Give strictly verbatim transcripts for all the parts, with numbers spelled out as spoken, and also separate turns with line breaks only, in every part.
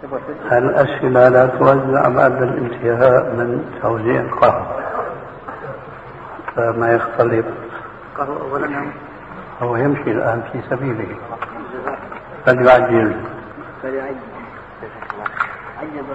الأسئلة لا توزع بعد الانتهاء من توزيع القهوة، فما يختلط.
قهوة أولا
هو يمشي الآن في سبيله، فليعجل.
فليعجل. عجل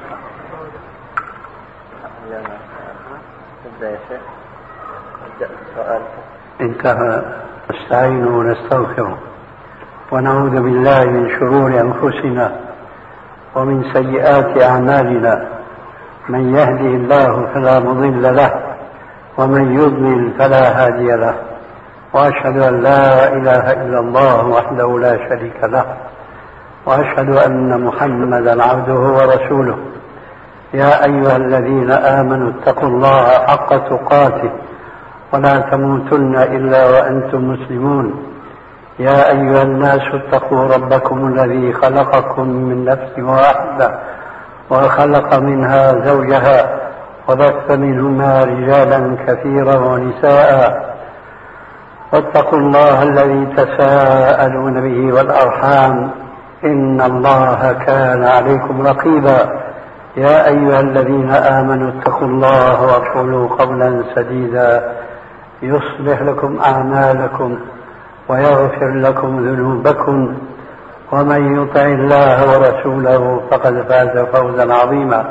تبدأ يا شيخ. ابدأ السؤال.
انتهى. نستعين ونستغفر ونعوذ بالله من شرور أنفسنا ومن سيئات أعمالنا، من يهده الله فلا مضل له ومن يضلل فلا هادي له، وأشهد أن لا إله إلا الله وحده لا شريك له، وأشهد أن محمدا عبده ورسوله. يا أيها الذين آمنوا اتقوا الله حق تقاته ولا تموتن إلا وأنتم مسلمون. يا أيها الناس اتقوا ربكم الذي خلقكم من نفس واحدة وخلق منها زوجها وبث منهما رجالا كثيرا ونساء، واتقوا الله الذي تساءلون به والأرحام إن الله كان عليكم رقيبا. يا أيها الذين آمنوا اتقوا الله وقولوا قولا سديدا يصلح لكم أعمالكم ويغفر لكم ذنوبكم، ومن يطع الله ورسوله فقد فاز فوزا عظيما.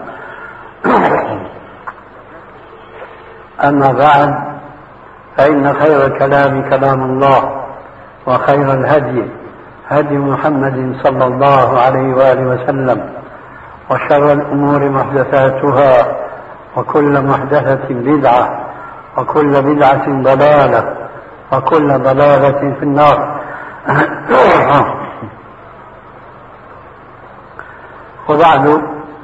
أما بعد، فإن خير الكلام كلام الله، وخير الهدي هدي محمد صلى الله عليه وآله وسلم، وشر الأمور محدثاتها، وكل محدثة بدعة، وكل بدعة ضلالة، وكل ضلالة في النار. وبعد،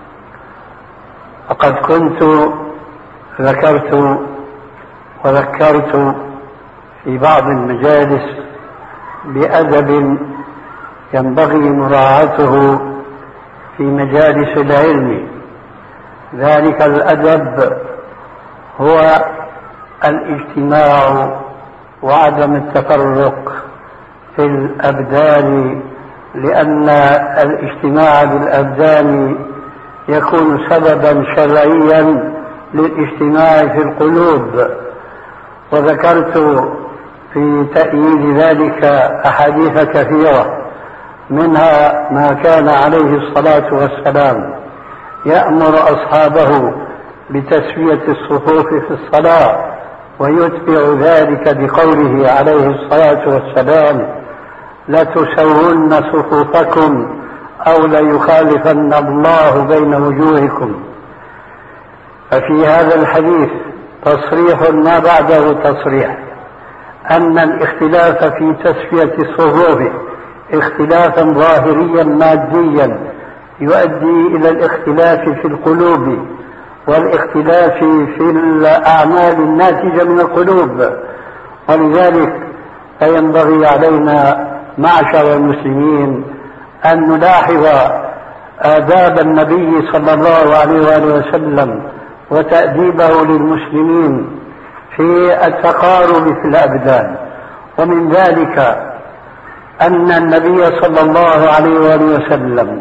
فقد كنت ذكرت وذكرت في بعض المجالس بأدب ينبغي مراعاته في مجالس العلم. ذلك الأدب هو الاجتماع وعدم التفرق في الأبدان، لأن الاجتماع بالأبدان يكون سببا شرعيا للاجتماع في القلوب. وذكرت في تأييد ذلك أحاديث كثيرة، منها ما كان عليه الصلاة والسلام يأمر أصحابه بتسوية الصفوف في الصلاة، ويتبع ذلك بقوله عليه الصلاة والسلام: لتسون صفوفكم أو ليخالفن الله بين وجوهكم. ففي هذا الحديث تصريح ما بعده تصريح أن الاختلاف في تسوية الصفوف اختلافا ظاهريا ماديا يؤدي إلى الاختلاف في القلوب والاختلاف في الأعمال الناتجة من القلوب. ولذلك فينبغي علينا معشر المسلمين أن نلاحظ آداب النبي صلى الله عليه وآله وسلم وتأديبه للمسلمين في التقارب في الأبدان. ومن ذلك أن النبي صلى الله عليه وآله وسلم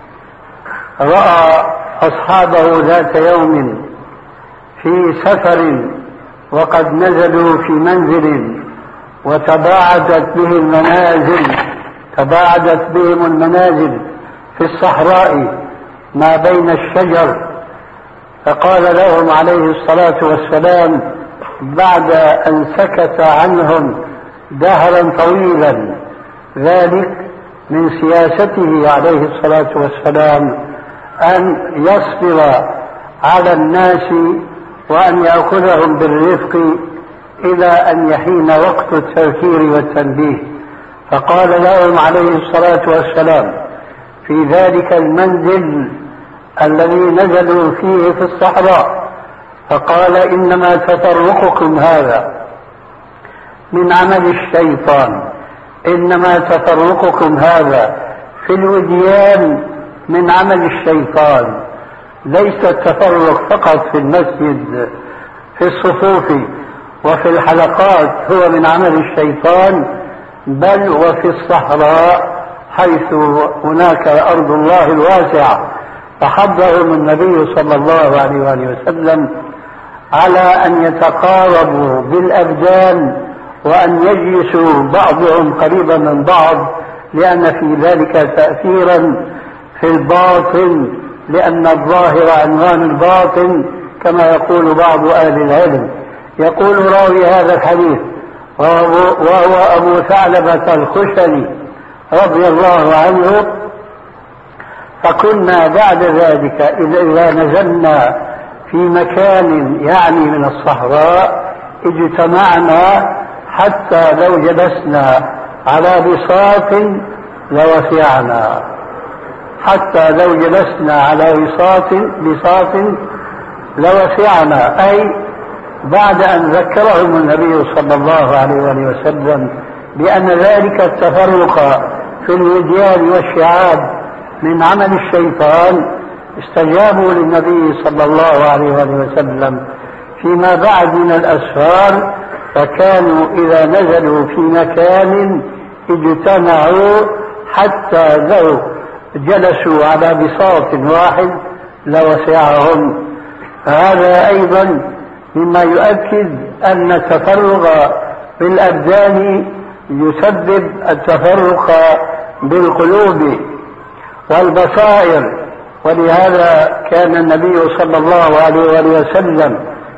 رأى أصحابه ذات يوم في سفر وقد نزلوا في منزل وتباعدت بهم المنازل تباعدت بهم المنازل في الصحراء ما بين الشجر، فقال لهم عليه الصلاة والسلام بعد أن سكت عنهم دهرا طويلا: ذلك من سياسته عليه الصلاة والسلام أن يصبر على الناس وأن يأخذهم بالرفق إلى أن يحين وقت التذكير والتنبيه. فقال لهم عليه الصلاة والسلام في ذلك المنزل الذي نزلوا فيه في الصحراء، فقال: إنما تفرقكم هذا من عمل الشيطان، إنما تفرقكم هذا في الوديان من عمل الشيطان. ليس التفرق فقط في المسجد في الصفوف وفي الحلقات هو من عمل الشيطان، بل وفي الصحراء حيث هناك أرض الله الواسعة فحضرهم النبي صلى الله عليه وآله وسلم على أن يتقاربوا بالأبدان وأن يجلسوا بعضهم قريبا من بعض، لأن في ذلك تأثيرا في الباطن، لأن الظاهر عنوان الباطن كما يقول بعض أهل العلم. يقول راوي هذا الحديث وهو أبو ثعلبة الخشني رضي الله عنه: فكنا بعد ذلك إذا نزلنا في مكان يعني من الصحراء اجتمعنا حتى لو جلسنا على بساط لوسعنا، حتى لو جلسنا على بساط بساط لوسعنا، أي بعد أن ذكرهم النبي صلى الله عليه وآله وسلم بأن ذلك التفرق في الوديان والشعاب من عمل الشيطان، استجابوا للنبي صلى الله عليه وآله وسلم فيما بعد من الأسفار، فكانوا إذا نزلوا في مكان اجتمعوا حتى لو جلسوا على بساط واحد لوسعهم. فهذا أيضا مما يؤكد أن التفرغ بالأبدان يسبب التفرق بالقلوب والبصائر، ولهذا كان النبي صلى الله عليه وآله وسلم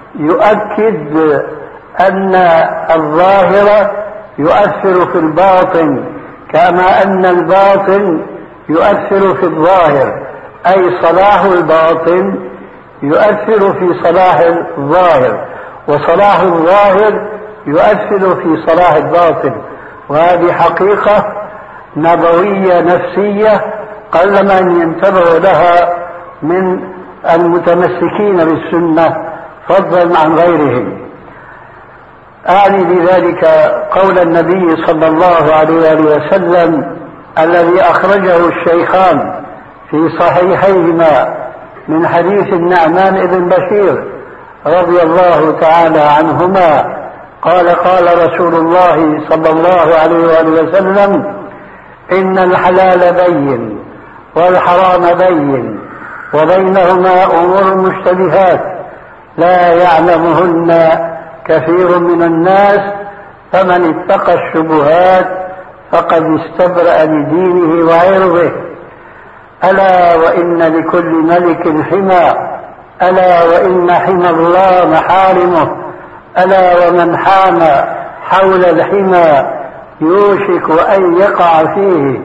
يؤكد أن الظاهر يؤثر في الباطن كما أن الباطن يؤثر في الظاهر، أي صلاح الباطن يؤثر في صلاح الظاهر، وصلاح الظاهر يؤثر في صلاح الباطن. وهذه حقيقة نبوية نفسية قل من ينتبه لها من المتمسكين بالسنة فضلا عن غيرهم. أعني بذلك قول النبي صلى الله عليه وآله وسلم الذي أخرجه الشيخان في صحيحيهما من حديث النعمان بن بشير رضي الله تعالى عنهما قال: قال رسول الله صلى الله عليه وآله وسلم: إن الحلال بين والحرام بين وبينهما أمور مشتبهات لا يعلمهن كثير من الناس، فمن اتقى الشبهات فقد استبرأ لدينه وعرضه. ألا وإن لكل ملك حمى، ألا وإن حمى الله محارمه، ألا ومن حام حول الحمى يوشك أن يقع فيه.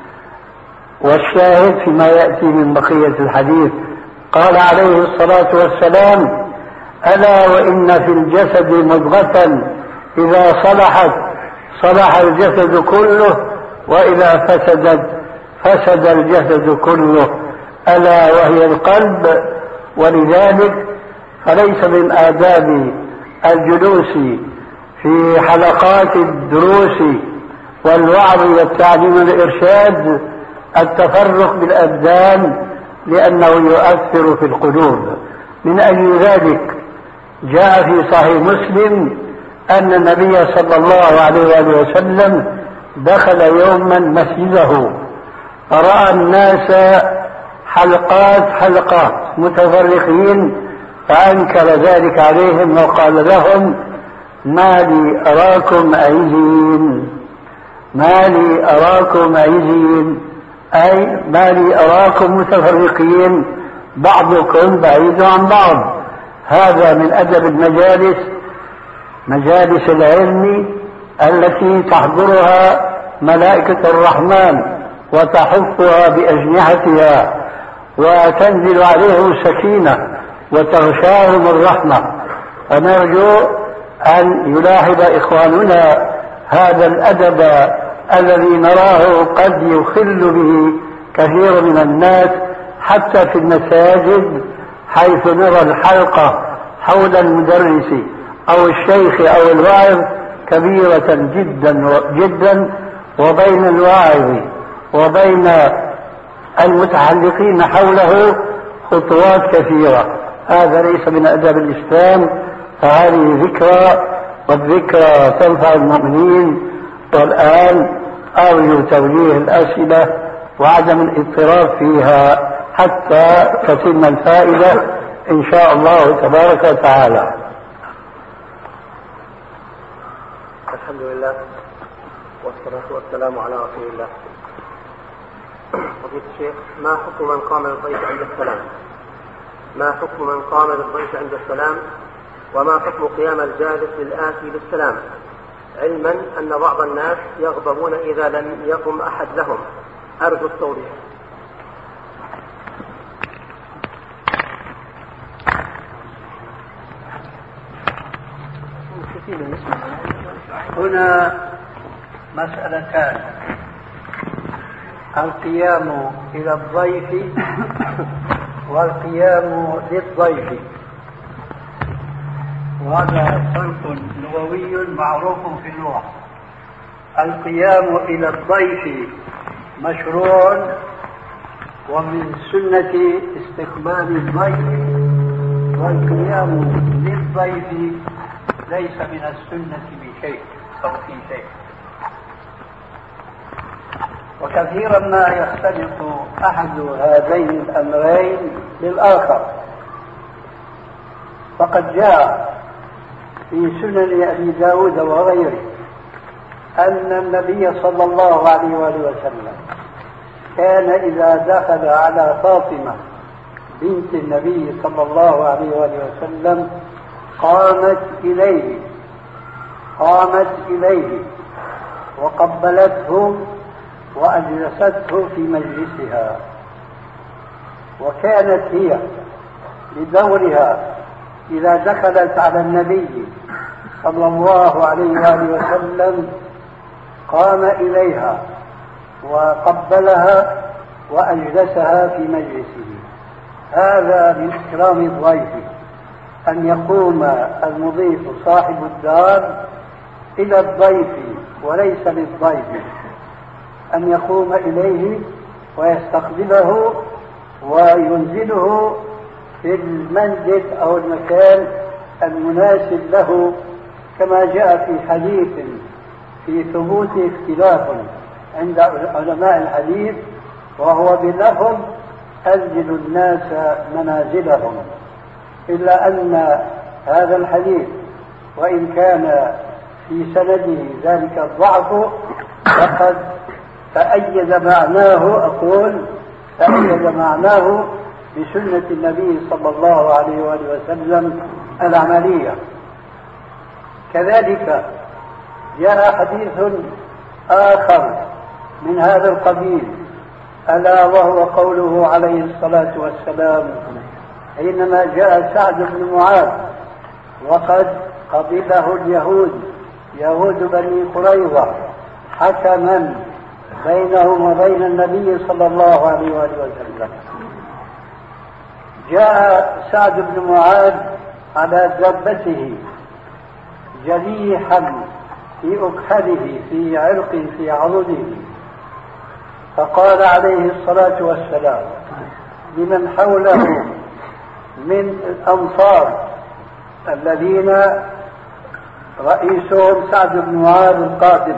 والشاهد فيما يأتي من بقية الحديث قال عليه الصلاة والسلام: ألا وإن في الجسد مضغة إذا صلحت صلح الجسد كله، وإذا فسدت فسد الجسد كله، ألا وهي القلب. ولذلك فليس من آداب الجلوس في حلقات الدروس والوعظ والتعليم والإرشاد التفرق بالأبدان، لأنه يؤثر في القلوب. من أجل ذلك جاء في صحيح مسلم أن النبي صلى الله عليه وآله وسلم دخل يوما مسجده فرأى الناس حلقات حلقات متفرقين، فأنكر ذلك عليهم وقال لهم: ما لي أراكم عزين، ما لي أراكم عزين، أي ما لي أراكم متفرقين بعضكم بعيد عن بعض. هذا من أدب المجالس، مجالس العلم التي تحضرها ملائكة الرحمن وتحفها بأجنحتها وتنزل عليهم السكينة وتغشاهم الرحمة. فنرجو أن يلاحظ إخواننا هذا الأدب الذي نراه قد يخل به كثير من الناس حتى في المساجد، حيث نرى الحلقة حول المدرس أو الشيخ أو الواعظ كبيرة جدا جدا، وبين الواعظ وبين المتحلقين حوله خطوات كثيرة. هذا ليس من أداب الإسلام، فهذه ذكرى، والذكرى تنفع المؤمنين. والآن أرجو توجيه الأسئلة وعدم الاضطراب فيها حتى تتم الفائدة إن شاء الله تبارك وتعالى.
الحمد لله والصلاة والسلام على رسول الله. فضيلة الشيخ، ما حكم من قام للضيف عند السلام؟ ما حكم من قام للضيف عند السلام؟ وما حكم قيام الجالس للآتي للسلام، علما أن بعض الناس يغضبون إذا لم يقم أحد لهم؟ أرجو التوضيح.
هنا مسألتان: القيام إلى الضيف والقيام للضيف، وهذا فرق لغوي معروف في اللغة. القيام إلى الضيف مشروع ومن سنة استقبال الضيف، والقيام للضيف ليس من السنة بشيء أو في شيء. وكثيرا ما يختلط أحد هذين الأمرين بالآخر، فقد جاء في سنن أبي داود وغيره أن النبي صلى الله عليه وآله وسلم كان إذا دخل على فاطمة بنت النبي صلى الله عليه وآله وسلم قامت إليه قامت إليه وقبلته وأجلسته في مجلسها، وكانت هي بدورها إذا دخلت على النبي صلى الله عليه وآله وسلم قام إليها وقبلها وأجلسها في مجلسه. هذا من إكرام الضيف، أن يقوم المضيف صاحب الدار إلى الضيف وليس للضيف، أن يقوم إليه ويستقبله وينزله في المنزل أو المكان المناسب له، كما جاء في حديث في ثبوت اختلاف عند علماء الحديث، وهو بلفظ أنزل الناس منازلهم، إلا أن هذا الحديث وإن كان في سنده ذلك الضعف فقد تأيد معناه، أقول تأيد معناه بسنة النبي صلى الله عليه وآله وسلم العملية. كذلك جاء حديث آخر من هذا القبيل، ألا وهو قوله عليه الصلاة والسلام حينما جاء سعد بن معاذ وقد قبله اليهود يهود بني قريظة حكما بينهم وبين النبي صلى الله عليه وآله وسلم. جاء سعد بن معاذ على دابته جريحا في أكحله في عرق في عضده، فقال عليه الصلاة والسلام لمن حوله من الأنصار الذين رئيسهم سعد بن معاذ القادم،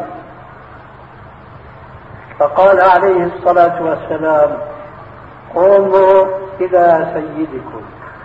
فقال عليه الصلاة والسلام قوموا إلى سيدكم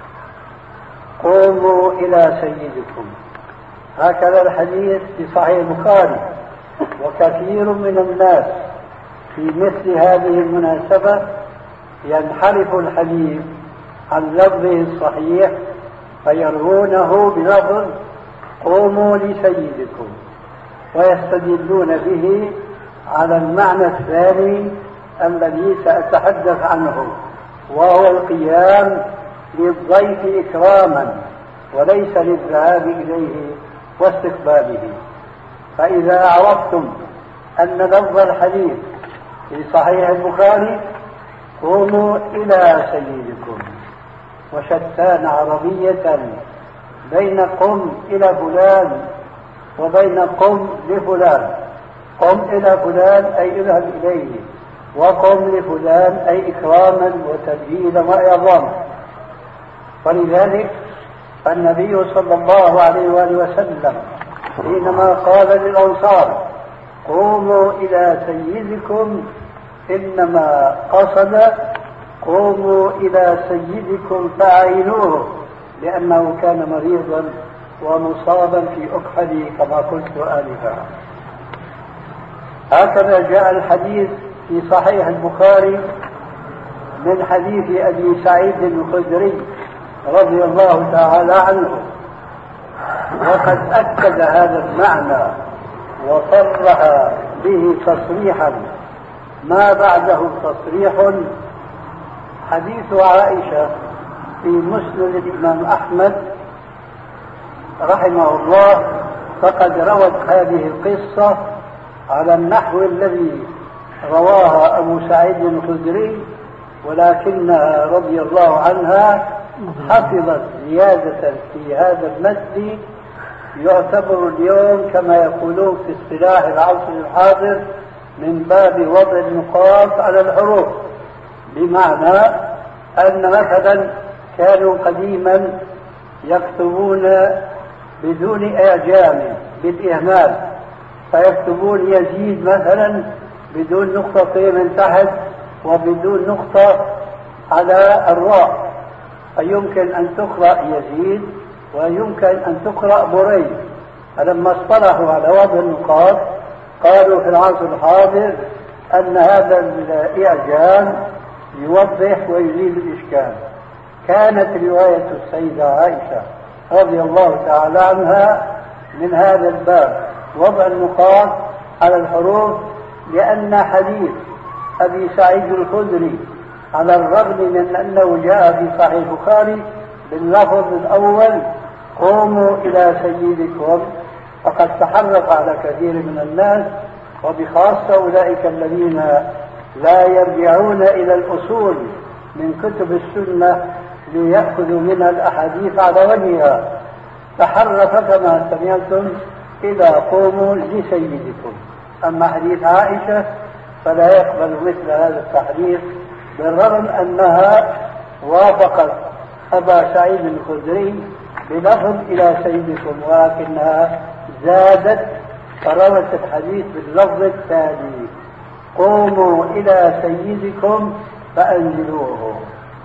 قوموا إلى سيدكم. هكذا الحديث في صحيح البخاري. وكثير من الناس في مثل هذه المناسبة ينحرف الحديث عن لفظه الصحيح فيروونه بلفظ قوموا لسيدكم، ويستدلون به على المعنى الثاني الذي سأتحدث عنه، وهو القيام للضيف إكراما وليس للذهاب إليه واستقباله. فإذا عرفتم أن لفظ الحديث في صحيح البخاري قوموا إلى سيدكم، وشتان عربية بين قم إلى فلان وبين قم لفلان. قم إلى فلان أي اذهب إليه، وقم لفلان أي إكراما وتبجيلا وإعظاما. ولذلك النبي صلى الله عليه وآله وسلم حينما قال للأنصار قوموا إلى سيدكم إنما قصد قوموا إلى سيدكم فأعينوه لأنه كان مريضا ومصابا في أكحله كما قلت آنفا. هكذا جاء الحديث في صحيح البخاري من حديث أبي سعيد الخدري رضي الله تعالى عنه، وقد أكد هذا المعنى وصرح به تصريحا ما بعده تصريح حديث عائشة في مسند الإمام أحمد رحمه الله، فقد روت هذه القصة على النحو الذي رواها أبو سعيد الخدري، ولكنها رضي الله عنها حفظت زيادة في هذا المتن يعتبر اليوم كما يقولون في اصطلاح العصر الحاضر من باب وضع النقاط على الحروف، بمعنى أن مثلا كانوا قديما يكتبون بدون إعجام بالإهمال، فيكتبون يزيد مثلا بدون نقطتين من تحت وبدون نقطة على الراء، فيمكن أن تقرأ يزيد ويمكن أن تقرأ بريد. فلما اصطلحوا على وضع النقاط قالوا في العصر الحاضر أن هذا الإعجام يوضح ويزيل الإشكال. كانت رواية السيدة عائشة رضي الله تعالى عنها من هذا الباب وضع النقاط على الحروف، لأن حديث أبي سعيد الخدري على الرغم من أنه جاء في صحيح البخاري باللفظ الأول قوموا إلى سيدكم، فقد تحرف على كثير من الناس وبخاصة أولئك الذين لا يرجعون إلى الأصول من كتب السنة ليأخذوا منها الأحاديث على وجهها، تحرف كما سمعتم إلى قوموا لسيدكم. أما حديث عائشة فلا يقبل مثل هذا التحريف، بالرغم أنها وافقت أبا سعيد الخدري بلفظ إلى سيدكم، ولكنها زادت فروت الحديث باللفظ التالي قوموا إلى سيدكم فأنزلوه.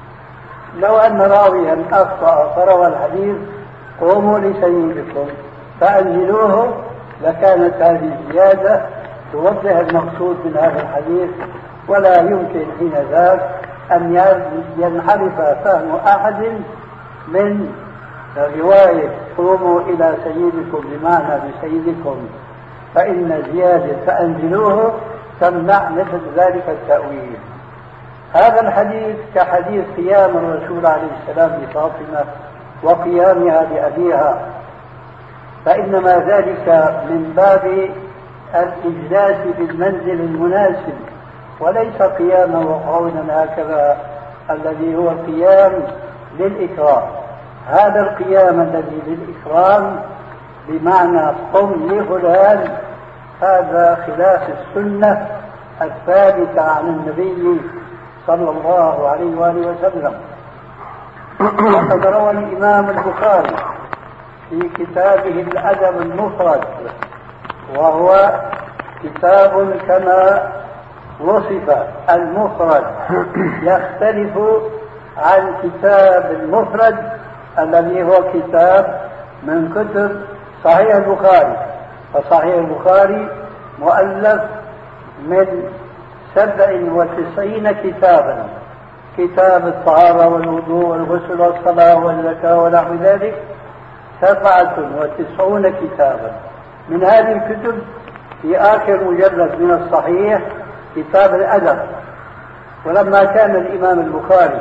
لو أن راويا أخطأ فروى الحديث قوموا لسيدكم فأنزلوه لكانت هذه الزيادة توضح المقصود من هذا الحديث، ولا يمكن حين ذاك أن ينحرف فهم أحد من رواية قوموا إلى سيدكم بمعنى بسيدكم، فإن زيادة فأنزلوه تمنع مثل ذلك التأويل. هذا الحديث كحديث قيام الرسول عليه السلام لفاطمة وقيامها لأبيها، فإنما ذلك من باب الإجلاس في المنزل المناسب، وليس قياما وقعودا هكذا الذي هو قيام للإكرام. هذا القيام الذي للإكرام بمعنى قم لفلان هذا خلاف السنة الثابتة عن النبي صلى الله عليه وآله وسلم. وقد روى الإمام البخاري في كتابه الأدب المفرد، وهو كتاب كما وصف المفرد يختلف عن كتاب المفرد الذي هو كتاب من كتب صحيح البخاري. فصحيح البخاري مؤلف من سبع وتسعين كتابا، كتاب الطهارة والوضوء والغسل والصلاة والزكاة ونحو ذلك سبعة وتسعون كتابا. من هذه الكتب في آخر مجلد من الصحيح كتاب الأدب. ولما كان الإمام البخاري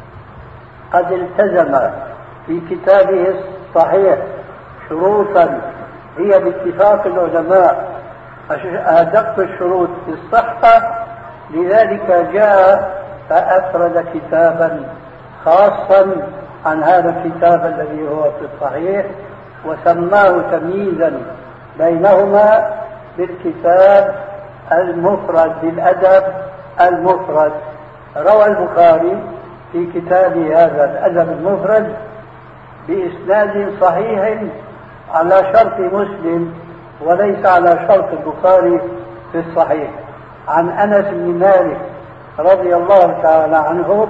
قد التزم في كتابه الصحيح شروطا هي باتفاق العلماء أدق الشروط في الصحة، لذلك جاء فأفرد كتابا خاصا عن هذا الكتاب الذي هو في الصحيح، وسماه تمييزا بينهما بالكتاب المفرد بالأدب المفرد. روى البخاري في كتابه هذا الأدب المفرد بإسناد صحيح على شرط مسلم وليس على شرط البخاري في الصحيح، عن أنس بن مالك رضي الله تعالى عنه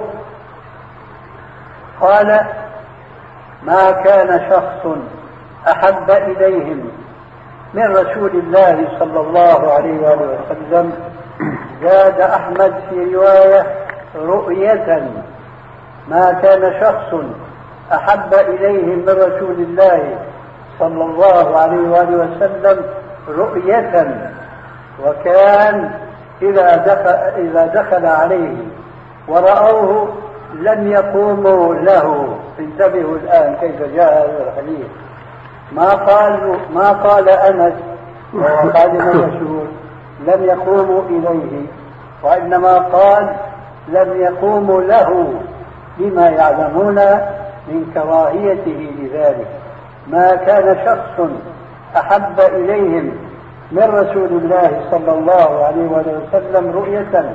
قال: ما كان شخص أحب إليهم من رسول الله صلى الله عليه وآله وسلم، زاد أحمد في رواية رؤية، ما كان شخص أحب إليهم من رسول الله صلى الله عليه وآله وسلم رؤية، وكان إذا دخل, إذا دخل عليه ورأوه لم يقوموا له. انتبهوا الآن كيف جاء هذا الحديث. ما قال ما قال أنس وهو خادم الرسول لم يقوموا إليه، وإنما قال لم يقوموا له بما يعلمون من كراهيته لذلك. ما كان شخص أحب إليهم من رسول الله صلى الله عليه وسلم رؤية،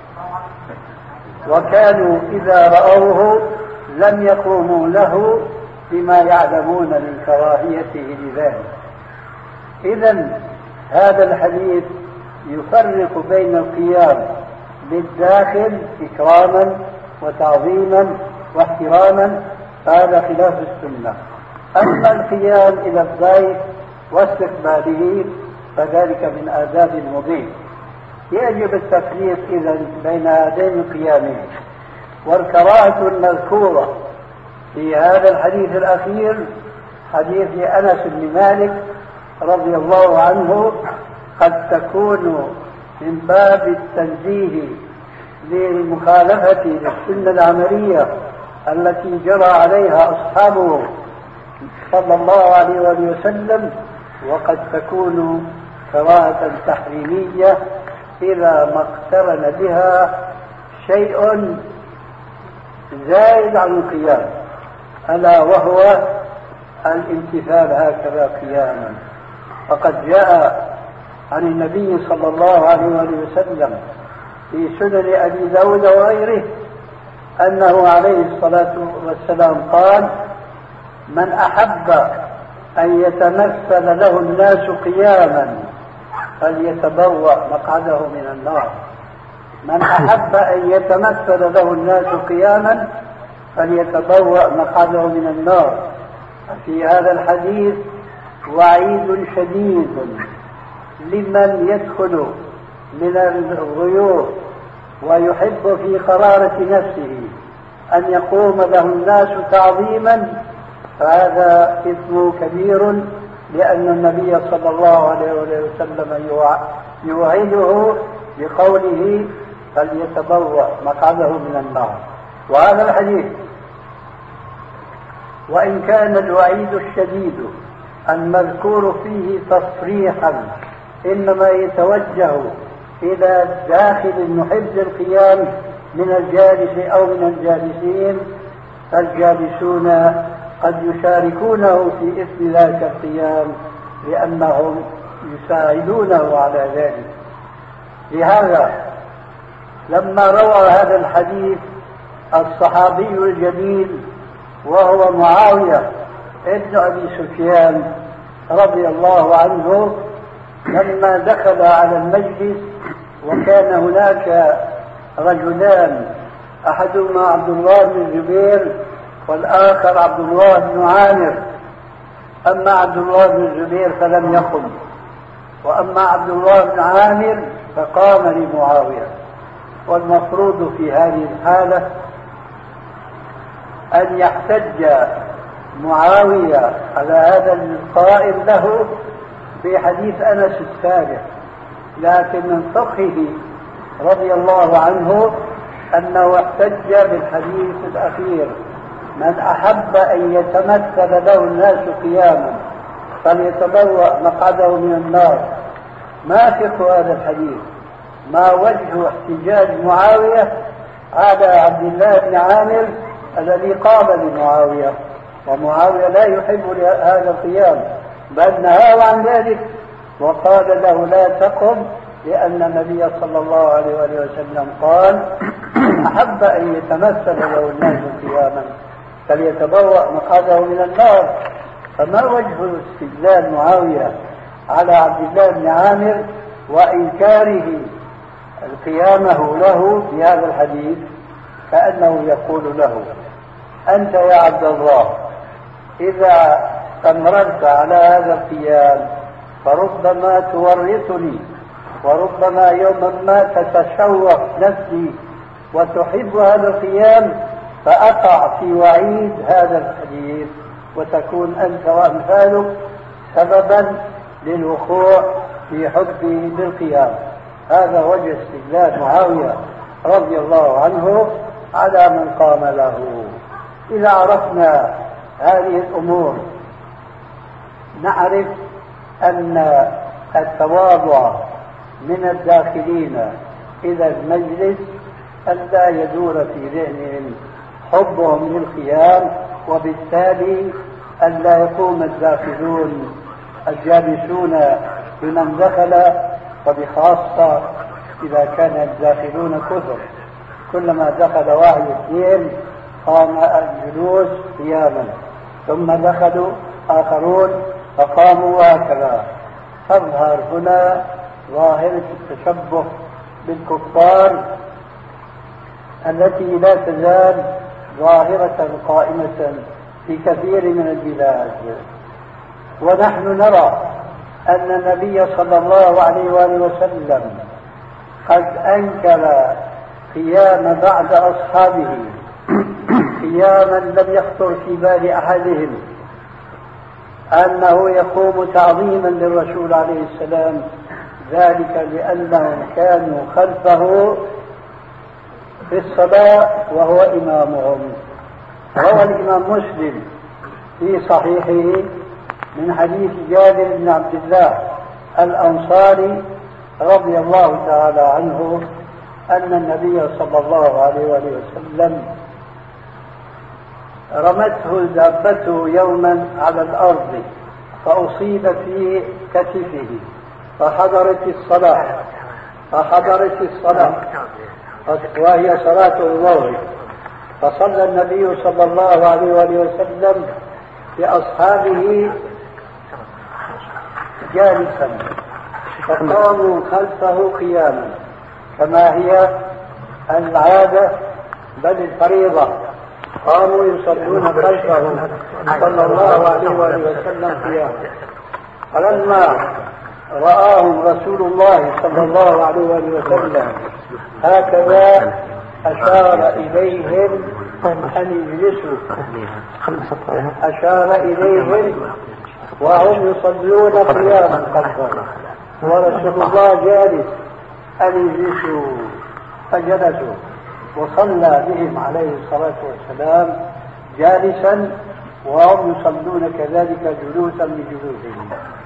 وكانوا إذا رأوه لم يقوموا له بما يعلمون من كراهيته لذلك. إذن هذا الحديث يفرق بين القيام بالداخل إكراما وتعظيما واحتراما، هذا خلاف السنة. أما القيام إلى الضيف واستقباله فذلك من آداب المضيف. يجب التفريق إذن بين هذين القيامين. والكراهة المذكورة في هذا الحديث الأخير حديث أنس بن مالك رضي الله عنه قد تكون من باب التنزيه للمخالفة للسنة العملية التي جرى عليها أصحابه صلى الله عليه وسلم، وقد تكون كراهة تحريمية إذا ما اقترن بها شيء زائد عن القيام، ألا وهو الامتثال هكذا قياما. فقد جاء عن النبي صلى الله عليه وسلم في سنن أبي داود وغيره أنه عليه الصلاة والسلام قال: من أحب أن يتمثل له الناس قياما فليتبوأ مقعده من النار. من أحب أن يتمثل له الناس قياما فليتبوأ مقعده من النار. في هذا الحديث وعيد شديد لمن يدخل من الضيوف ويحب في قرارة نفسه أن يقوم له الناس تعظيما، فهذا إثم كبير، لأن النبي صلى الله عليه وسلم يوعده بقوله فليتبوأ مقعده من النار. وهذا الحديث وإن كان الوعيد الشديد المذكور فيه تصريحا إنما يتوجه إلى داخل المحب للقيام من الجالس أو من الجالسين، فالجالسون قد يشاركونه في إثم ذلك القيام لأنهم يساعدونه على ذلك. لهذا لما روى هذا الحديث الصحابي الجليل وهو معاوية ابن أبي سفيان رضي الله عنه، لما دخل على المجلس وكان هناك رجلان أحدهما عبد الله بن الزبير والآخر عبد الله بن عامر، أما عبد الله بن الزبير فلم يقم، وأما عبد الله بن عامر فقام لمعاوية. والمفروض في هذه الحالة أن يحتج معاوية على هذا القائل له بحديث أنس السابق، لكن من فقهه رضي الله عنه أنه احتج بالحديث الأخير: من أحب أن يتمثل له الناس قياما فليتبوأ مقعده من النار. ما فقه هذا الحديث؟ ما وجه احتجاج معاوية على عبد الله بن عامر الذي قام لمعاوية، ومعاوية لا يحب هذا القيام بل نهاه عن ذلك وقال له لا تقم، لأن النبي صلى الله عليه وسلم قال: أحب أن يتمثل له الناس قياما فليتبوأ مقعده من النار. فما وجه استدلال معاوية على عبد الله بن عامر وإنكاره قيامه له في هذا الحديث كأنه يقول له: أنت يا عبد الله إذا استمررت على هذا القيام فربما تورثني، وربما يوما ما تتشوق نفسي وتحب هذا القيام فأقع في وعيد هذا الحديث، وتكون أنت وأمثالك سببا للوقوع في حبه للقيام. هذا وجه استدلال معاوية رضي الله عنه على من قام له. إذا عرفنا هذه الأمور نعرف أن التواضع من الداخلين إلى المجلس ألا يدور في ذهنهم حبهم للقيام، وبالتالي ألا يقوم الداخلون الجالسون بمن دخل، وبخاصة إذا كان الداخلون كثر، كلما دخل واحد اثنين قام الجلوس قياما، ثم دخلوا آخرون فقاموا هكذا. تظهر هنا ظاهرة التشبه بالكفار التي لا تزال ظاهرة قائمة في كثير من البلاد. ونحن نرى أن النبي صلى الله عليه وآله وسلم قد أنكر قيام بعض أصحابه قياما لم يخطر في بال أحدهم أنه يقوم تعظيما للرسول عليه السلام، ذلك لأنهم كانوا خلفه في الصلاة وهو إمامهم. روى الإمام مسلم في صحيحه من حديث جابر بن عبد الله الأنصاري رضي الله تعالى عنه أن النبي صلى الله عليه وسلم رمته دابته يوما على الأرض فأصيب في كتفه فحضرت الصلاة فحضرت الصلاة وهي صلاة الظهر، فصلى النبي صلى الله عليه وسلم بأصحابه جالسا، فقاموا خلفه قياما كما هي العادة بل الفريضة، قاموا يصلون خلفه صلى الله عليه وسلم قياما. فلما رآهم رسول الله صلى الله عليه وسلم هكذا أشار إليهم أن يجلسوا، أشار إليهم وهم يصلون قياما خلفه ورسول الله جالس أن يجلسوا، فجلسوا وصلى بهم عليه الصلاة والسلام جالسا وهم يصلون كذلك جلوسا لجلوسهم.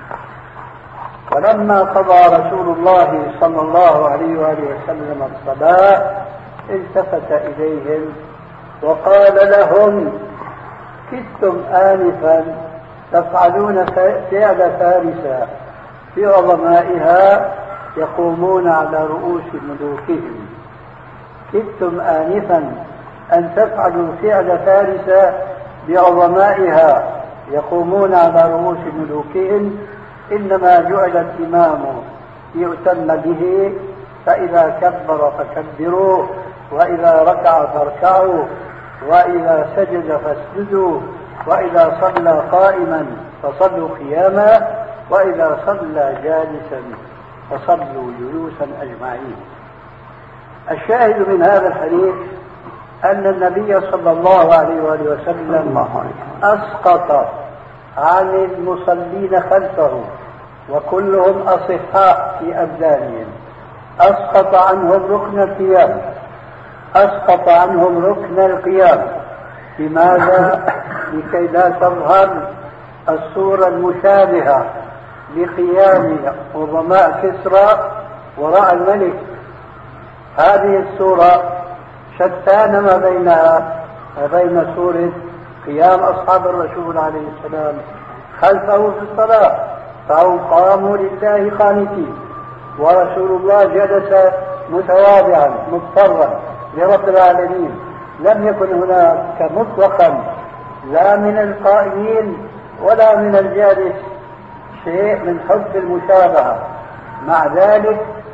ولما قضى رسول الله صلى الله عليه وآله وسلم الصلاة التفت إليهم وقال لهم: كدتم آنفا تفعلون فعل فارس في عظمائها يقومون على رؤوس ملوكهم. كدتم آنفا أن تفعلوا فعل فارس بعظمائها يقومون على رؤوس ملوكهم، إنما جعل الإمام يؤتم به، فإذا كبر فكبروا، وإذا ركع فاركعوا، وإذا سجد فاسجدوا، وإذا صلى قائما فصلوا قياما، وإذا صلى جالسا فصلوا جلوسا أجمعين. الشاهد من هذا الحديث أن النبي صلى الله عليه وآله وسلم أسقط عن المصلين خلفه وكلهم أصحاء في أبدانهم، أسقط عنهم ركن القيام، أسقط عنهم ركن القيام. لماذا؟ لكي لا تظهر الصورة المشابهة لقيام عظماء كسرى وراء الملك. هذه الصورة شتان ما بينها وبين صورة قيام أصحاب الرسول عليه السلام خلفه في الصلاة، فهم قاموا لله قانتين، ورسول الله جلس متواضعا مضطرا لرب العالمين. لم يكن هناك مطلقا لا من القائمين ولا من الجالس شيء من حب المشابهة. مع ذلك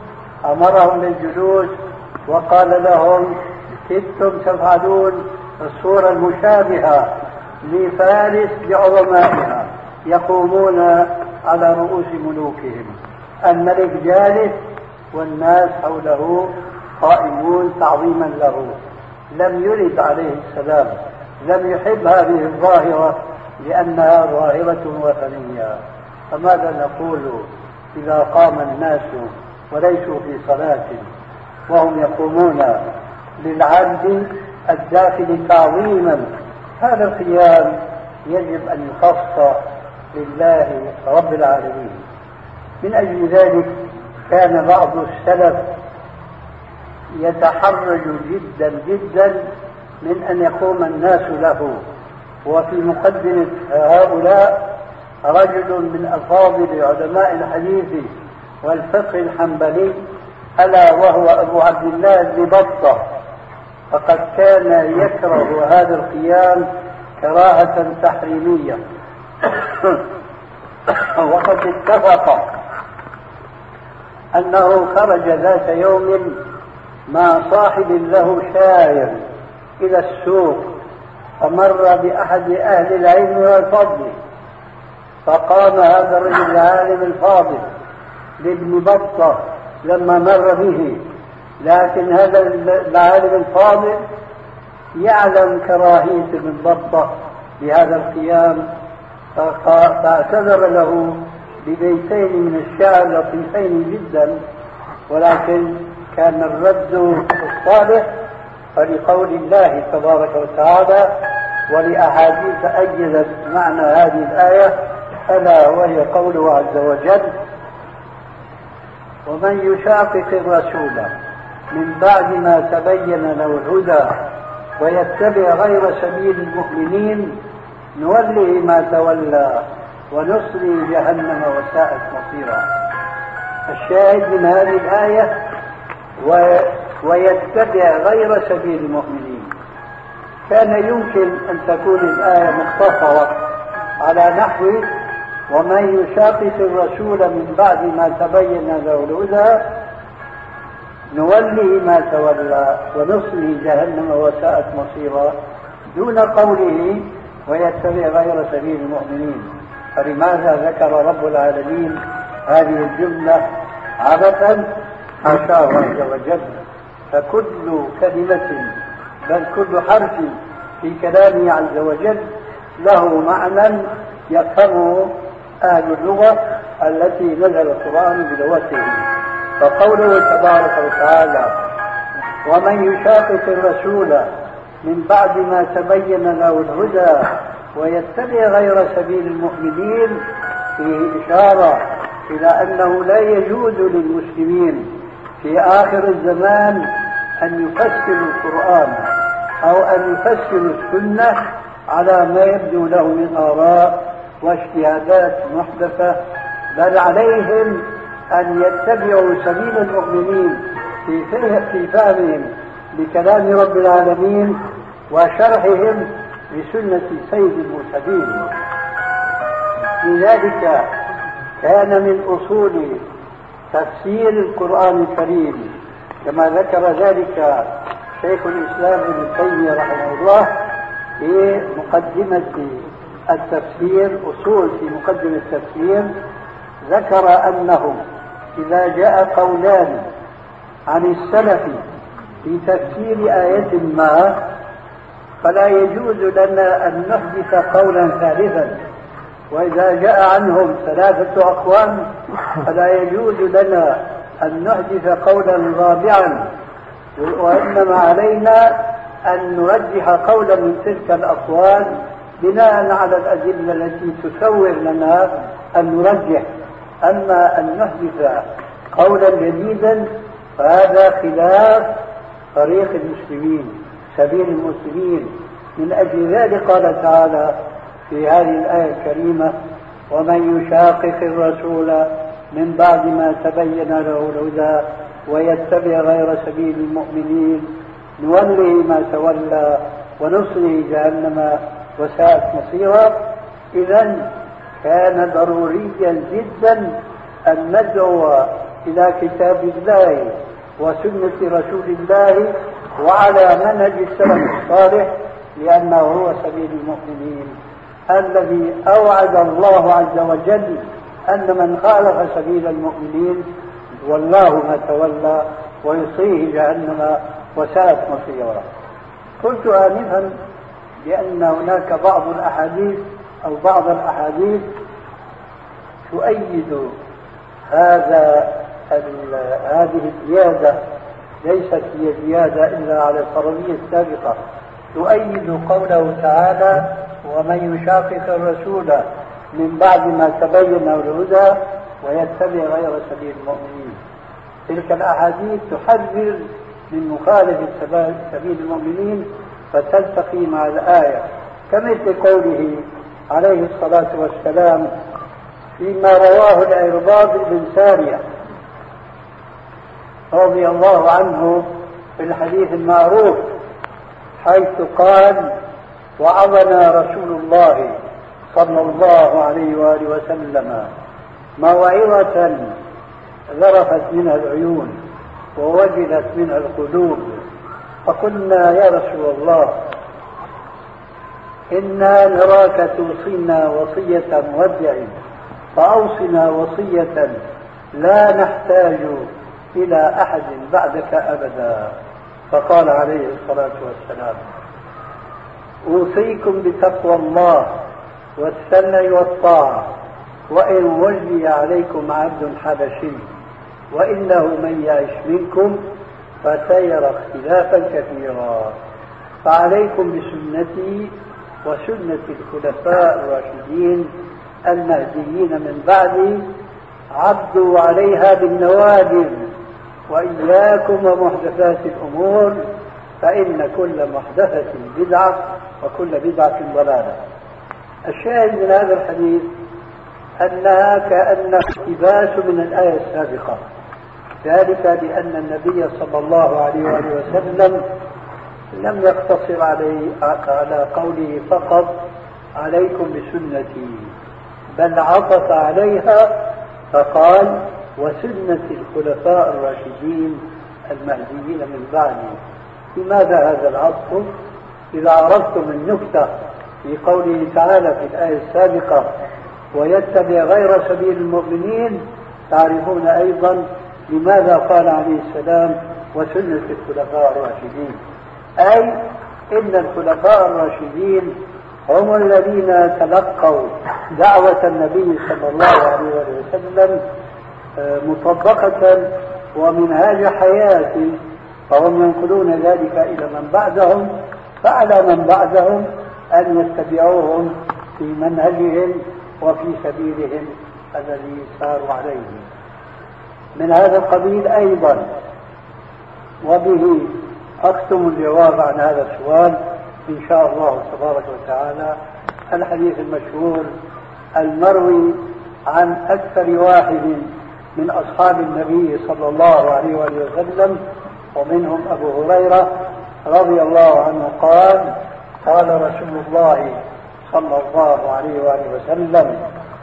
أمرهم بالجلوس وقال لهم كدتم تفعلون الصورة المشابهة لفارس بعظمائها يقومون على رؤوس ملوكهم، الملك جالس والناس حوله قائمون تعظيما له. لم يرد عليه السلام، لم يحب هذه الظاهرة لأنها ظاهرة وثنية. فماذا نقول إذا قام الناس وليسوا في صلاة وهم يقومون للعبد الداخل تعظيما؟ هذا القيام يجب أن يخص لله رب العالمين. من أجل ذلك كان بعض السلف يتحرج جدا جدا من أن يقوم الناس له. وفي مقدمة هؤلاء رجل من أفاضل علماء الحديث والفقه الحنبلي، ألا وهو أبو عبد الله بن بطة، فقد كان يكره هذا القيام كراهة تحريمية. وقد اتفق أنه خرج ذات يوم مع صاحب له شاعر إلى السوق، فمر بأحد أهل العلم والفضل، فقام هذا الرجل العالم الفاضل لابن بطة لما مر به، لكن هذا العالم الفاضل يعلم كراهية ابن بطة بهذا القيام، فاعتذر له ببيتين من الشعر لطيفين جدا، ولكن كان الرد الصالح فلقول الله تبارك وتعالى ولأحاديث أجلت معنى هذه الآية، ألا وهي قوله عز وجل: ومن يشاقق الرسول من بعد ما تبين له الهدى ويتبع غير سبيل المؤمنين نوله ما تولى ونصلي جهنم وساءت مصيرا. الشاهد من هذه الآية و... ويتبع غير سبيل المؤمنين. كان يمكن أن تكون الآية مختصرة على نحو ومن يشاقق الرسول من بعد ما تبين له الهدى نوله ما تولى ونصله جهنم وساءت مصيرا، دون قوله ويتبع غير سبيل المؤمنين. فلماذا ذكر رب العالمين هذه الجملة عبثا؟ حاشاه عز وجل. فكل كلمة بل كل حرف في كلامه عز وجل له معنى يفهمه أهل اللغة التي نزل القرآن بلغته. فقوله تبارك وتعالى ومن يشاقق الرسول من بعد ما تبين له الهدى ويتبع غير سبيل المؤمنين فيه إشارة إلى أنه لا يجوز للمسلمين في آخر الزمان أن يفسروا القرآن أو أن يفسروا السنة على ما يبدو له من آراء واجتهادات محدثة، بل عليهم أن يتبعوا سبيل المؤمنين في فهمهم لكلام رب العالمين وشرحهم لسنة سيد المرسلين. لذلك كان من أصول تفسير القرآن الكريم كما ذكر ذلك شيخ الإسلام ابن تيمية رحمه الله في مقدمة التفسير، أصول في مقدمة التفسير، ذكر أنه إذا جاء قولان عن السلف في تفسير آية ما فلا يجوز لنا أن نحدث قولا ثالثا، وإذا جاء عنهم ثلاثة أقوال فلا يجوز لنا أن نحدث قولا رابعا، وإنما علينا أن نرجح قولا من تلك الأقوال بناء على الأدلة التي تسوغ لنا أن نرجح. أما أن نحدث قولا جديدا فهذا خلاف طريق المسلمين سبيل المسلمين. من أجل ذلك قال تعالى في هذه الآية الكريمة ومن يشاقق الرسول من بعد ما تبين له الهدى ويتبع غير سبيل المؤمنين نوله ما تولى ونصله جهنم وساءت مصيرا. إذن كان ضروريا جدا أن ندعو إلى كتاب الله وسنة رسول الله وعلى منهج السلف الصالح، لأنه هو سبيل المؤمنين الذي أوعد الله عز وجل أن من خالف سبيل المؤمنين والله ما تولى ويصيه جهنم وساءت مصيره. قلت آنفا بأن هناك بعض الأحاديث أو بعض الأحاديث تؤيد هذا هذه الزيادة، ليست هي زيادة إلا على الفرضية السابقة، تؤيد قوله تعالى: ومن يشاقق الرسول من بعد ما تبين الهدى ويتبع غير سبيل المؤمنين. تلك الأحاديث تحذر من مخالفة سبيل المؤمنين فتلتقي مع الآية، كمثل قوله عليه الصلاة والسلام فيما رواه العرباض بن سارية رضي الله عنه في الحديث المعروف، حيث قال: وعظنا رسول الله صلى الله عليه وآله وسلم موعظة ذرفت منها العيون ووجلت منها القلوب، فقلنا: يا رسول الله، إنا نراك توصينا وصية مودع، فأوصنا وصية لا نحتاج إلى أحد بعدك أبدا. فقال عليه الصلاة والسلام: أوصيكم بتقوى الله والسمع والطاعة، وإن ولي عليكم عبد حبشي، وإنه من يعش منكم فسيرى اختلافا كثيرا، فعليكم بسنتي وسنة الخلفاء الراشدين المهديين من بعدي، عضوا عليها بالنواجذ، وإياكم ومحدثات الأمور، فإن كل محدثة بدعة وكل بدعة ضلالة. الشاهد من هذا الحديث أنها كأنها اقتباس من الآية السابقة، ذلك لأن النبي صلى الله عليه وآله وسلم لم يقتصر عليه على قوله فقط: عليكم بسنتي، بل عطف عليها فقال: وسنة الخلفاء الراشدين المهديين من بعدي. لماذا هذا العطف؟ إذا عرفتم النكتة في قوله تعالى في الآية السابقة: ويتبع غير سبيل المؤمنين، تعرفون أيضا لماذا قال عليه السلام: وسنة الخلفاء الراشدين، أي إن الخلفاء الراشدين هم الذين تلقوا دعوة النبي صلى الله عليه وسلم مطبقة ومنهاج حياته، فهم ينقلون ذلك إلى من بعدهم، فعلى من بعدهم أن يتبعوهم في منهجهم وفي سبيلهم الذي ساروا عليه. من هذا القبيل أيضا، وبه أختم الجواب عن هذا السؤال إن شاء الله تبارك وتعالى، الحديث المشهور المروي عن أكثر واحد من أصحاب النبي صلى الله عليه وسلم، ومنهم أبو هريرة رضي الله عنه قال: قال رسول الله صلى الله عليه وآله وسلم: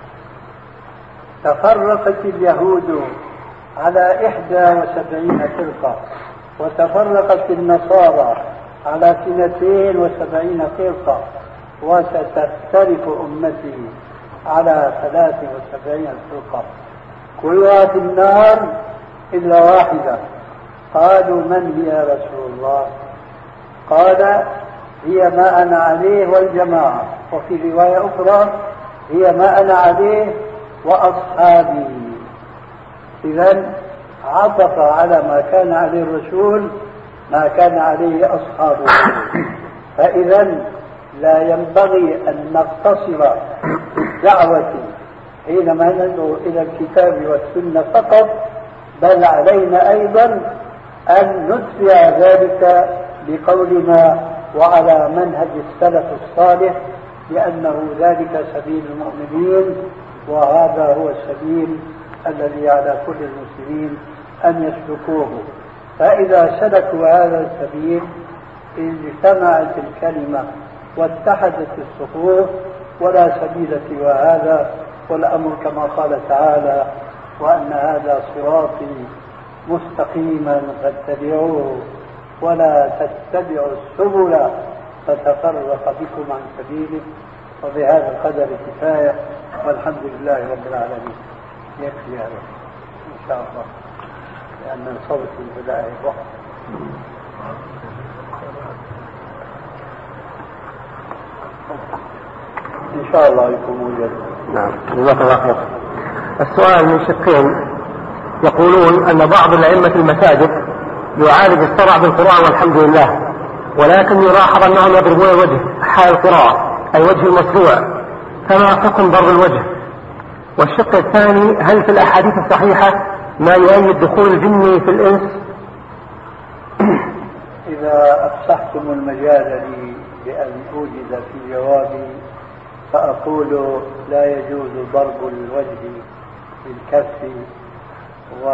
تفرقت اليهود على إحدى وسبعين فرقة، وتفرقت النصارى على اثنتين وسبعين فرقة، وستفترق أمتي على ثلاث وسبعين فرقة، كلها في النار إلا واحدة. قالوا: من هي يا رسول الله؟ قال: هي ما أنا عليه والجماعة، وفي رواية أخرى: هي ما أنا عليه وأصحابي. إذن عطف على ما كان عليه الرسول ما كان عليه أصحابه. فإذا لا ينبغي أن نقتصر بالدعوة حينما ندعو إلى الكتاب والسنة فقط، بل علينا أيضا أن نتبع ذلك بقولنا وعلى منهج السلف الصالح، لأنه ذلك سبيل المؤمنين، وهذا هو السبيل الذي على كل المسلمين أن يسلكوه. فإذا سلكوا هذا السبيل اجتمعت الكلمة واتحدت الصفوف، ولا سبيل سوى هذا. والأمر كما قال تعالى: وأن هذا صراطي مستقيما فاتبعوه ولا تتبعوا السبل فتفرق بكم عن سبيله. وبهذا القدر كفاية، والحمد لله رب العالمين. يكفي هذا إن شاء الله، لأن صوت البداية وقت. إن شاء الله يكون موجود.
نعم، جزاك الله خير. السؤال من شقين، يقولون أن بعض الأئمة المساجد يعالج الصرع بالقراءة والحمد لله، ولكن يلاحظ أنهم يضربون الوجه حال القراءة أي وجه المصروع، فما حكم ضرب الوجه؟ والشق الثاني، هل في الأحاديث الصحيحة ما يؤيد دخول الجن في الإنس؟
إذا أفسحتم المجال لي بأن أوجد في جوابي فأقول لا يجوز ضرب الوجه بالكف و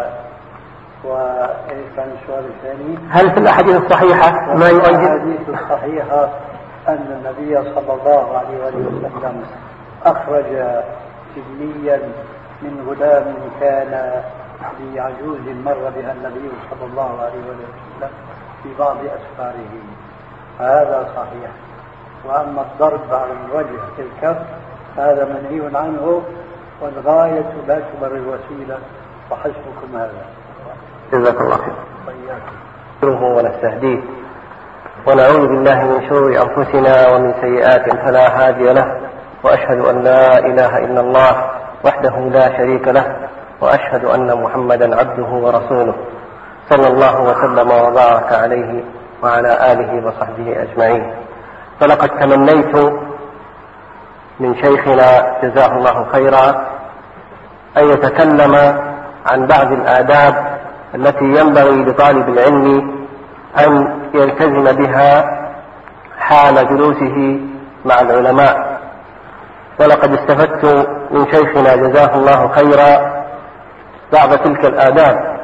وإيش كان السؤال الثاني؟
هل في الأحاديث الصحيحة ما يؤيد؟
الأحاديث الصحيحة أن النبي صلى الله عليه وسلم أخرج جنيا من غلام كان لعجوز مر بها النبي صلى الله عليه وسلم في بعض أسفاره، فهذا صحيح. وأما الضرب على الوجه في الكف هذا منهي عنه، والغاية لا تبرر الوسيلة، وحسبكم هذا.
جزاك الله خير. نستغفره ونستهديه ونعوذ بالله من شرور أنفسنا ومن سيئات فلا هادي له، وأشهد أن لا إله إلا الله وحده لا شريك له، وأشهد أن محمدا عبده ورسوله صلى الله وسلم وبارك عليه وعلى آله وصحبه أجمعين. فلقد تمنيت من شيخنا جزاه الله خيرا أن يتكلم عن بعض الآداب التي ينبغي لطالب العلم أن يلتزم بها حال جلوسه مع العلماء، ولقد استفدت من شيخنا جزاه الله خيرا بعض تلك الآداب،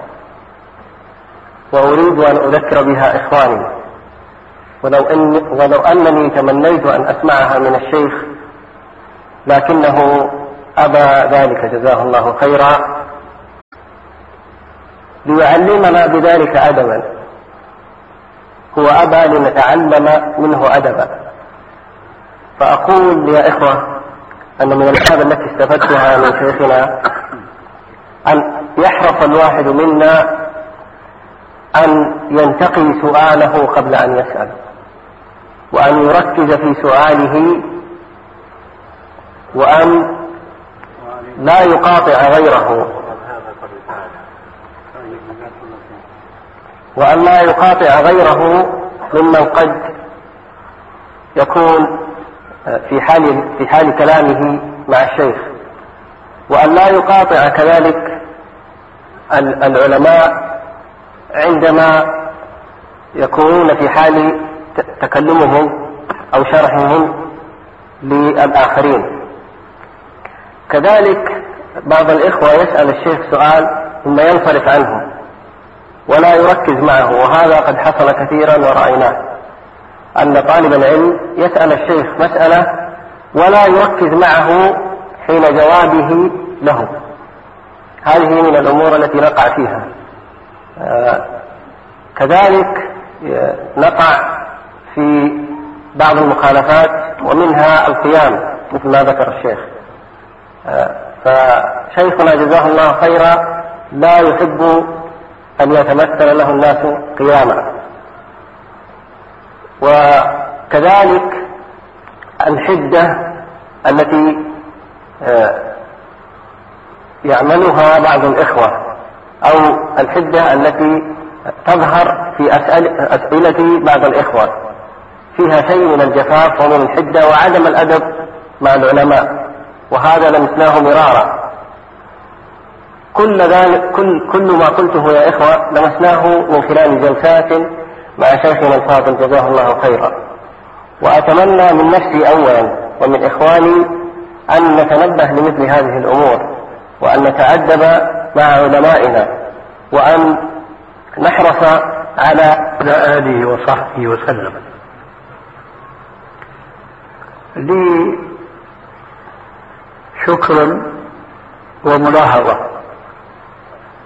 وأريد أن أذكر بها إخواني، ولو, إن ولو أنني تمنيت أن أسمعها من الشيخ لكنه أبى ذلك جزاه الله خيرا، ليعلمنا بذلك أدبا، هو أبى لنتعلم منه أدبا. فأقول يا إخوة أن من الآداب التي استفدتها من شيخنا أن يحرص الواحد منا أن ينتقي سؤاله قبل أن يسأل، وأن يركز في سؤاله، وأن لا يقاطع غيره، وأن لا يقاطع غيره ممن قد يكون في حال في حال كلامه مع الشيخ، وأن لا يقاطع كذلك العلماء عندما يكونون في حال تكلمهم أو شرحهم للآخرين. كذلك بعض الإخوة يسأل الشيخ سؤال ثم ينصرف عنه ولا يركز معه، وهذا قد حصل كثيرا ورأيناه، أن طالب العلم يسأل الشيخ مسألة ولا يركز معه حين جوابه له. هذه من الأمور التي نقع فيها. آه كذلك نقع في بعض المخالفات، ومنها القيام مثل ما ذكر الشيخ. آه فشيخنا جزاه الله خيرا لا يحب أن يتمثل له الناس قياما. وكذلك الحدة التي يعملها بعض الإخوة، أو الحدة التي تظهر في أسئلة بعض الإخوة، فيها شيء من الجفاف ومن الحدة وعدم الأدب مع العلماء، وهذا لمسناه مرارا. كل ذلك كل, كل ما قلته يا إخوة لمسناه من خلال جلسات مع شيخنا الفاضل جزاه الله خيرا. وأتمنى من نفسي أولا ومن إخواني أن نتنبه لمثل هذه الأمور، وأن نتأدب مع علمائنا، وأن نحرص على
آله وصحبه وسلم. لي شكر وملاحظة.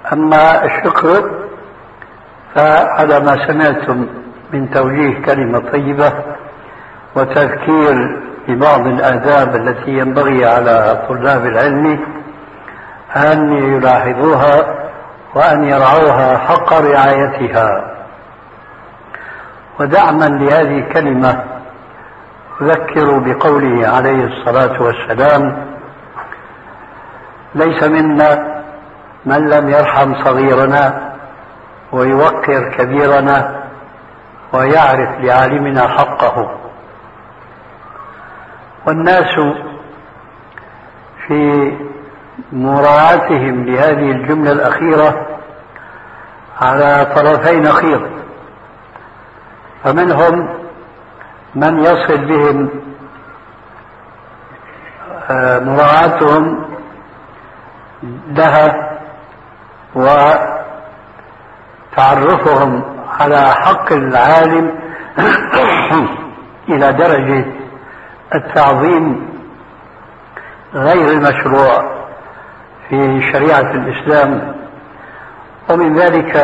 أما الشكر فعلى ما سمعتم من توجيه كلمة طيبة وتذكير ببعض الآداب التي ينبغي على طلاب العلم أن يلاحظوها وأن يرعوها حق رعايتها. ودعما لهذه الكلمة أذكر بقوله عليه الصلاة والسلام: ليس منا من لم يرحم صغيرنا ويوقر كبيرنا ويعرف لعالمنا حقه. والناس في مراعاتهم لهذه الجملة الأخيرة على طرفي نقيض، فمنهم من يصل بهم مراعاتهم لها وتعرفهم على حق العالم إلى درجة التعظيم غير المشروع في شريعة الإسلام. ومن ذلك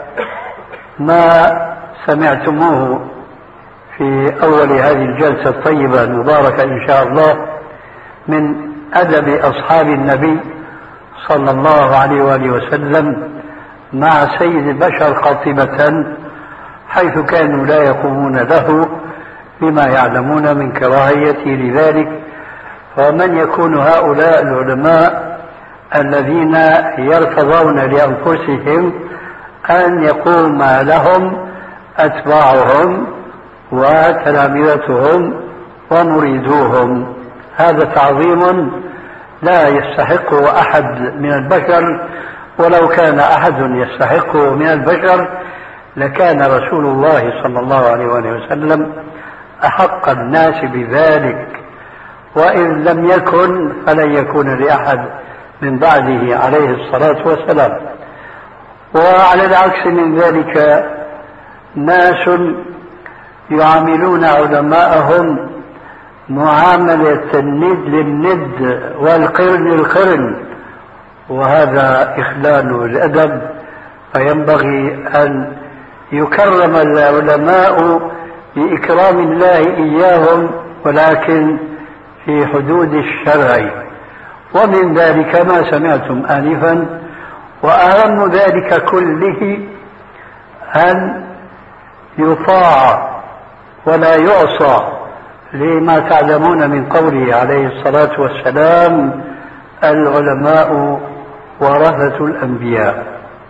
ما سمعتموه في أول هذه الجلسة الطيبة المباركة إن شاء الله من أدب أصحاب النبي صلى الله عليه وآله وسلم مع سيد البشر قاطبة، حيث كانوا لا يقومون له بما يعلمون من كراهيته لذلك. فمن يكون هؤلاء العلماء الذين يرتضون لأنفسهم أن يقوم لهم أتباعهم وتلامذتهم ومريدوهم؟ هذا تعظيم لا يستحقه أحد من البشر، ولو كان أحد يستحقه من البشر لكان رسول الله صلى الله عليه وسلم أحق الناس بذلك، وإن لم يكن فلن يكون لأحد من بعده عليه الصلاة والسلام. وعلى العكس من ذلك ناس يعاملون علماءهم معاملة الند للند والقرن للقرن، وهذا إخلال الأدب. فينبغي أن يكرم العلماء بإكرام الله إياهم، ولكن في حدود الشرع. ومن ذلك ما سمعتم آنفا، وأهم ذلك كله أن يطاع ولا يعصى، لما تعلمون من قوله عليه الصلاة والسلام: العلماء ورثة الأنبياء.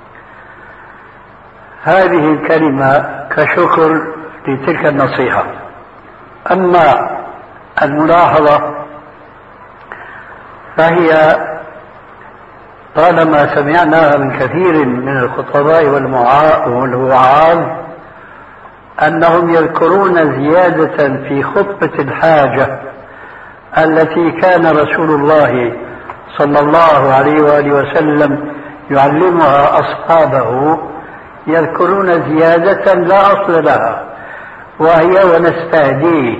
هذه الكلمة كشكر لتلك النصيحة. أما الملاحظة فهي طالما سمعناها من كثير من الخطباء والوعاظ أنهم يذكرون زيادة في خطبة الحاجة التي كان رسول الله صلى الله عليه وآله وسلم يعلمها أصحابه، يذكرون زيادة لا أصل لها، وهي ونستهديه.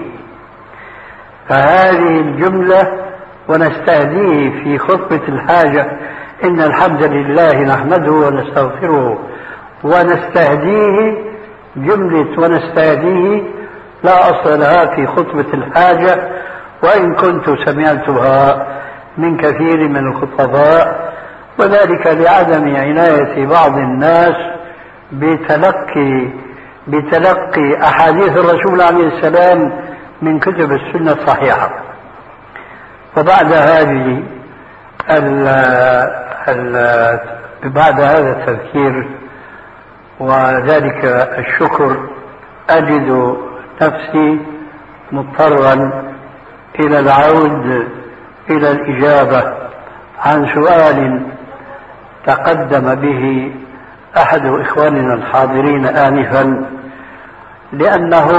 فهذه الجملة ونستهديه في خطبة الحاجة: إن الحمد لله نحمده ونستغفره ونستهديه، جملة ونستهديه لا أصل لها في خطبة الحاجة، وإن كنت سمعتها من كثير من الخطباء، وذلك لعدم عناية بعض الناس بتلقي بتلقي أحاديث الرسول عليه السلام من كتب السنة الصحيحة. وبعد هذه ال ال بعد هذا التذكير وذلك الشكر أجد نفسي مضطرا إلى العود إلى الإجابة عن سؤال تقدم به أحد إخواننا الحاضرين آنفا، لأنه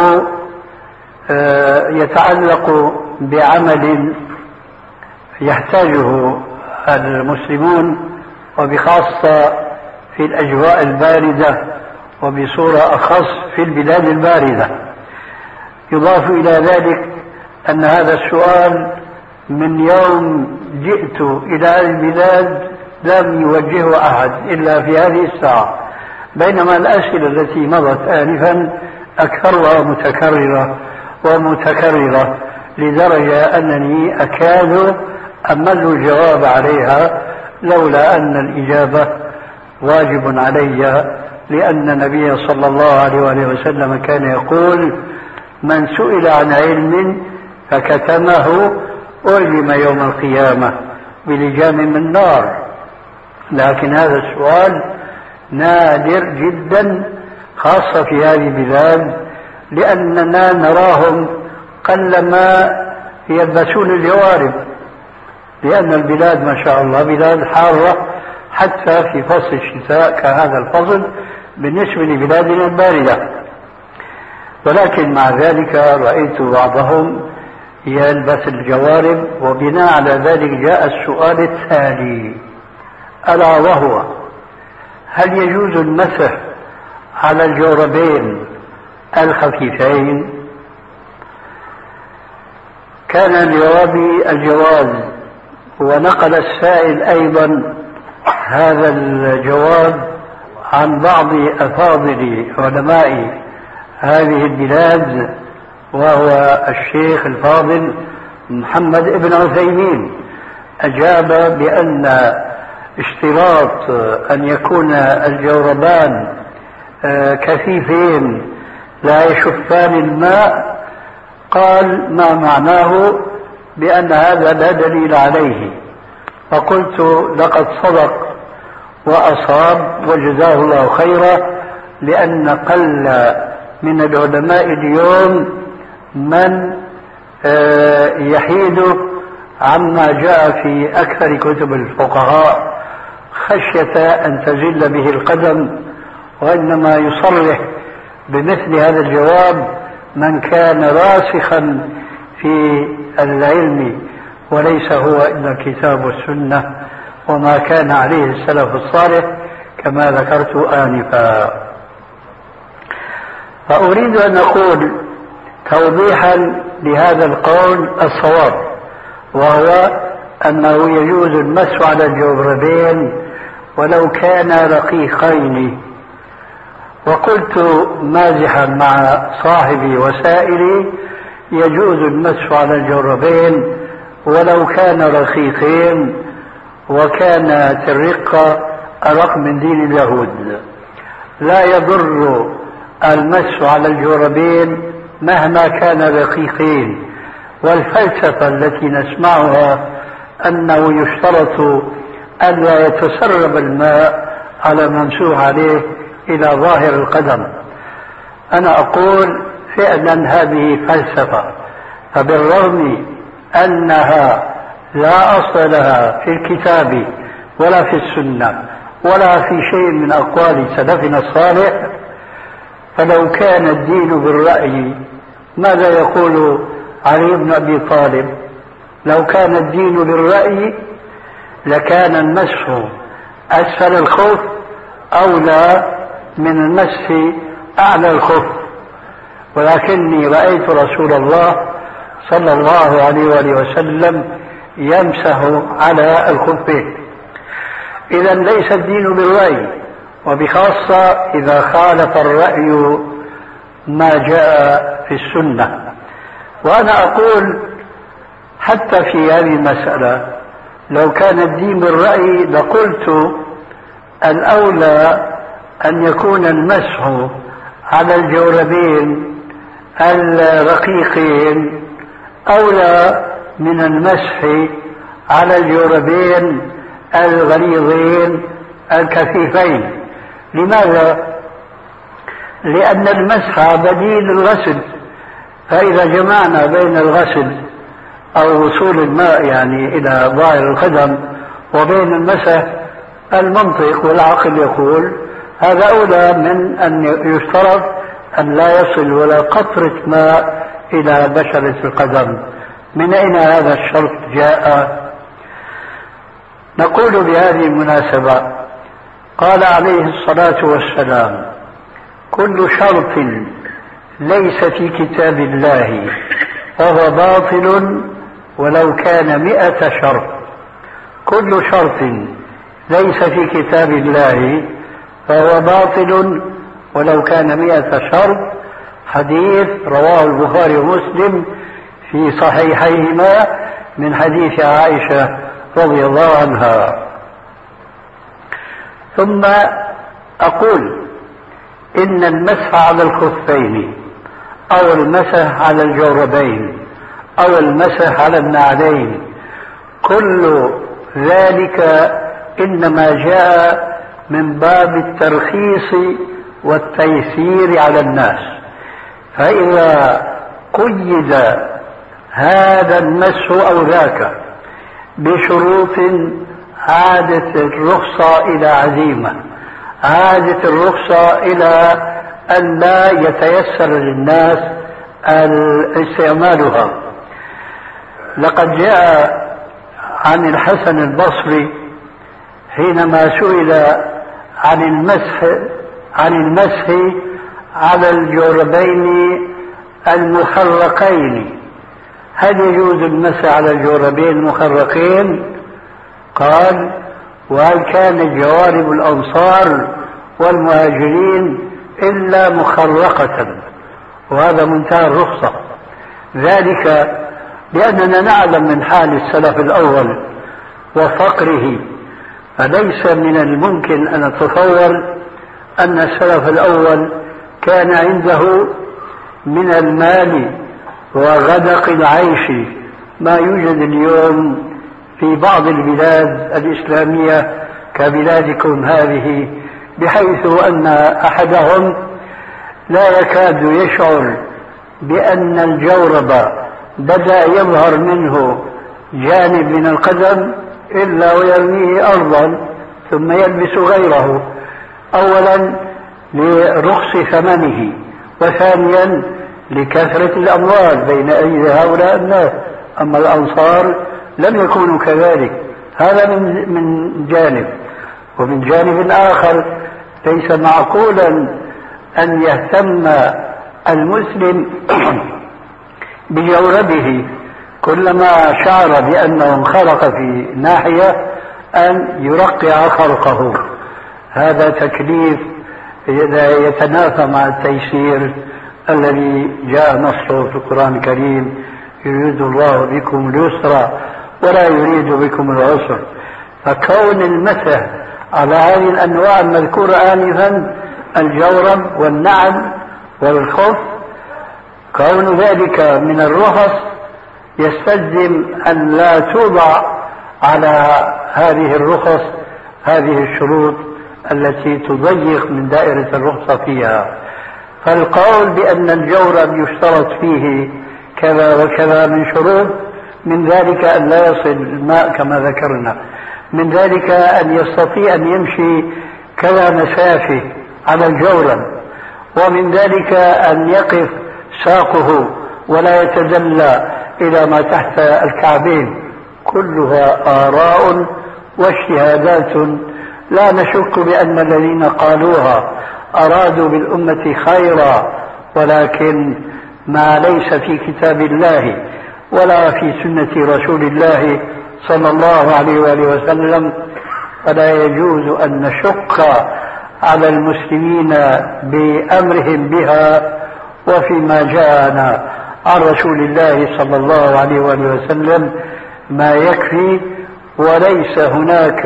يتعلق بعمل يحتاجه المسلمون، وبخاصة في الأجواء الباردة، وبصورة أخص في البلاد الباردة. يضاف إلى ذلك أن هذا السؤال من يوم جئت إلى البلاد لم يوجهه أحد إلا في هذه الساعة، بينما الأسئلة التي مضت آنفا أكثرها متكررة ومتكررة لدرجة أنني أكاد أمل الجواب عليها، لولا أن الإجابة واجب علي، لأن النبي صلى الله عليه وآله وسلم كان يقول: من سئل عن علم فكتمه أعلم يوم القيامة بلجام من نار. لكن هذا السؤال نادر جدا، خاصة في هذه البلاد، لأننا نراهم قلما يلبسون الجوارب، لأن البلاد ما شاء الله بلاد حارة حتى في فصل الشتاء كهذا الفصل بالنسبة لبلادنا الباردة. ولكن مع ذلك رأيت بعضهم يلبس الجوارب، وبناء على ذلك جاء السؤال التالي، ألا وهو: هل يجوز المسح على الجوربين الخفيفين؟ كان الجواب الجواز، ونقل السائل أيضا هذا الجواب عن بعض أفاضل علماء هذه البلاد، وهو الشيخ الفاضل محمد ابن عثيمين، أجاب بأن اشتراط أن يكون الجوربان كثيفين لا يشفان الماء، قال ما معناه بأن هذا لا دليل عليه. فقلت: لقد صدق وأصاب وجزاه الله خيرا، لأن قل من العلماء اليوم من يحيد عما جاء في أكثر كتب الفقهاء خشية أن تزل به القدم، وإنما يصرح بمثل هذا الجواب من كان راسخا في العلم، وليس هو إلا الكتاب والسنة وما كان عليه السلف الصالح كما ذكرت آنفا. فأريد أن أقول توضيحا لهذا القول الصواب، وهو أنه يجوز المسح على الجوربين ولو كانا رقيقين. وقلت مازحا مع صاحبي وسائلي: يجوز المسح على الجوربين ولو كان رقيقين، وكانت الرقة أرق من دين اليهود. لا يضر المسح على الجوربين مهما كان رقيقين. والفلسفة التي نسمعها أنه يشترط ألا يتسرب الماء على ممسوح عليه إلى ظاهر القدم، أنا أقول فعلا هذه فلسفة، فبالرغم أنها لا أصل لها في الكتاب ولا في السنة ولا في شيء من أقوال سلفنا الصالح، فلو كان الدين بالرأي ماذا يقول علي بن أبي طالب؟ لو كان الدين بالرأي لكان المسح أسفل الخف أولى من المسح أعلى الخف، ولكني رأيت رسول الله صلى الله عليه وآله وسلم يمسح على الخفين. إذا ليس الدين بالرأي، وبخاصة إذا خالف الرأي ما جاء في السنة. وأنا أقول حتى في هذه المسألة لو كان الدين بالرأي لقلت الأولى أن يكون المسح على الجوربين الرقيقين أولى من المسح على الجوربين الغليظين الكثيفين. لماذا؟ لأن المسح بديل الغسل، فإذا جمعنا بين الغسل أو وصول الماء يعني إلى ظاهر القدم وبين المسح، المنطق والعقل يقول هذا أولى من أن يشترط أن لا يصل ولا قطرة ماء إلى بشرة القدم. من أين هذا الشرط جاء؟ نقول بهذه المناسبة: قال عليه الصلاة والسلام: كل شرط ليس في كتاب الله فهو باطل ولو كان مئة شرط. كل شرط ليس في كتاب الله فهو باطل ولو كان مئة شرط. حديث رواه البخاري ومسلم في صحيحيهما من حديث عائشة رضي الله عنها. ثم أقول إن المسح على الخفين أو المسح على الجوربين أو المسح على النعلين كل ذلك إنما جاء من باب الترخيص والتيسير على الناس. فإذا قيد هذا المسح أو ذاك بشروط عادت الرخصة إلى عزيمة، عادت الرخصة إلى أن لا يتيسر للناس استعمالها. لقد جاء عن الحسن البصري حينما سئل عن المسح عن المسح على الجوربين المخرقين، هل يجوز المسح على الجوربين المخرقين؟ قال: وهل كان جوارب الأنصار والمهاجرين إلا مخرقة؟ وهذا منتهى الرخصة، ذلك لأننا نعلم من حال السلف الأول وفقره، فليس من الممكن أن نتصور أن السلف الأول كان عنده من المال وغدق العيش ما يوجد اليوم في بعض البلاد الإسلامية كبلادكم هذه، بحيث أن أحدهم لا يكاد يشعر بأن الجورب بدأ يظهر منه جانب من القدم إلا ويرميه أرضا ثم يلبس غيره، أولا لرخص ثمنه، وثانيا لكثرة الأموال بين أيدي هؤلاء الناس. أما الأنصار لم يكونوا كذلك، هذا من من جانب. ومن جانب آخر ليس معقولا أن يهتم المسلم بجوربه كلما شعر بأنه انخرق في ناحية أن يرقع خرقه. هذا تكليف يتنافى مع التيسير الذي جاء نصه في القرآن الكريم: يريد الله بكم اليسر ولا يريد بكم العسر. فكون المسح على هذه الأنواع المذكورة آنفا، الجورب والنعل والخف، كون ذلك من الرخص يستلزم أن لا توضع على هذه الرخص هذه الشروط التي تضيق من دائرة الرخصة فيها. فالقول بأن الجورب يشترط فيه كذا وكذا من شروط، من ذلك أن لا يصل الماء كما ذكرنا، من ذلك أن يستطيع أن يمشي كذا مسافة على الجورب، ومن ذلك أن يقف ساقه ولا يتدلى إلى ما تحت الكعبين. كلها آراء واجتهادات لا نشك بأن الذين قالوها أرادوا بالأمة خيرا، ولكن ما ليس في كتاب الله ولا في سنة رسول الله صلى الله عليه وآله وسلم فلا يجوز أن نشق على المسلمين بأمرهم بها. وفيما جاءنا عن رسول الله صلى الله عليه وآله وسلم ما يكفي، وليس هناك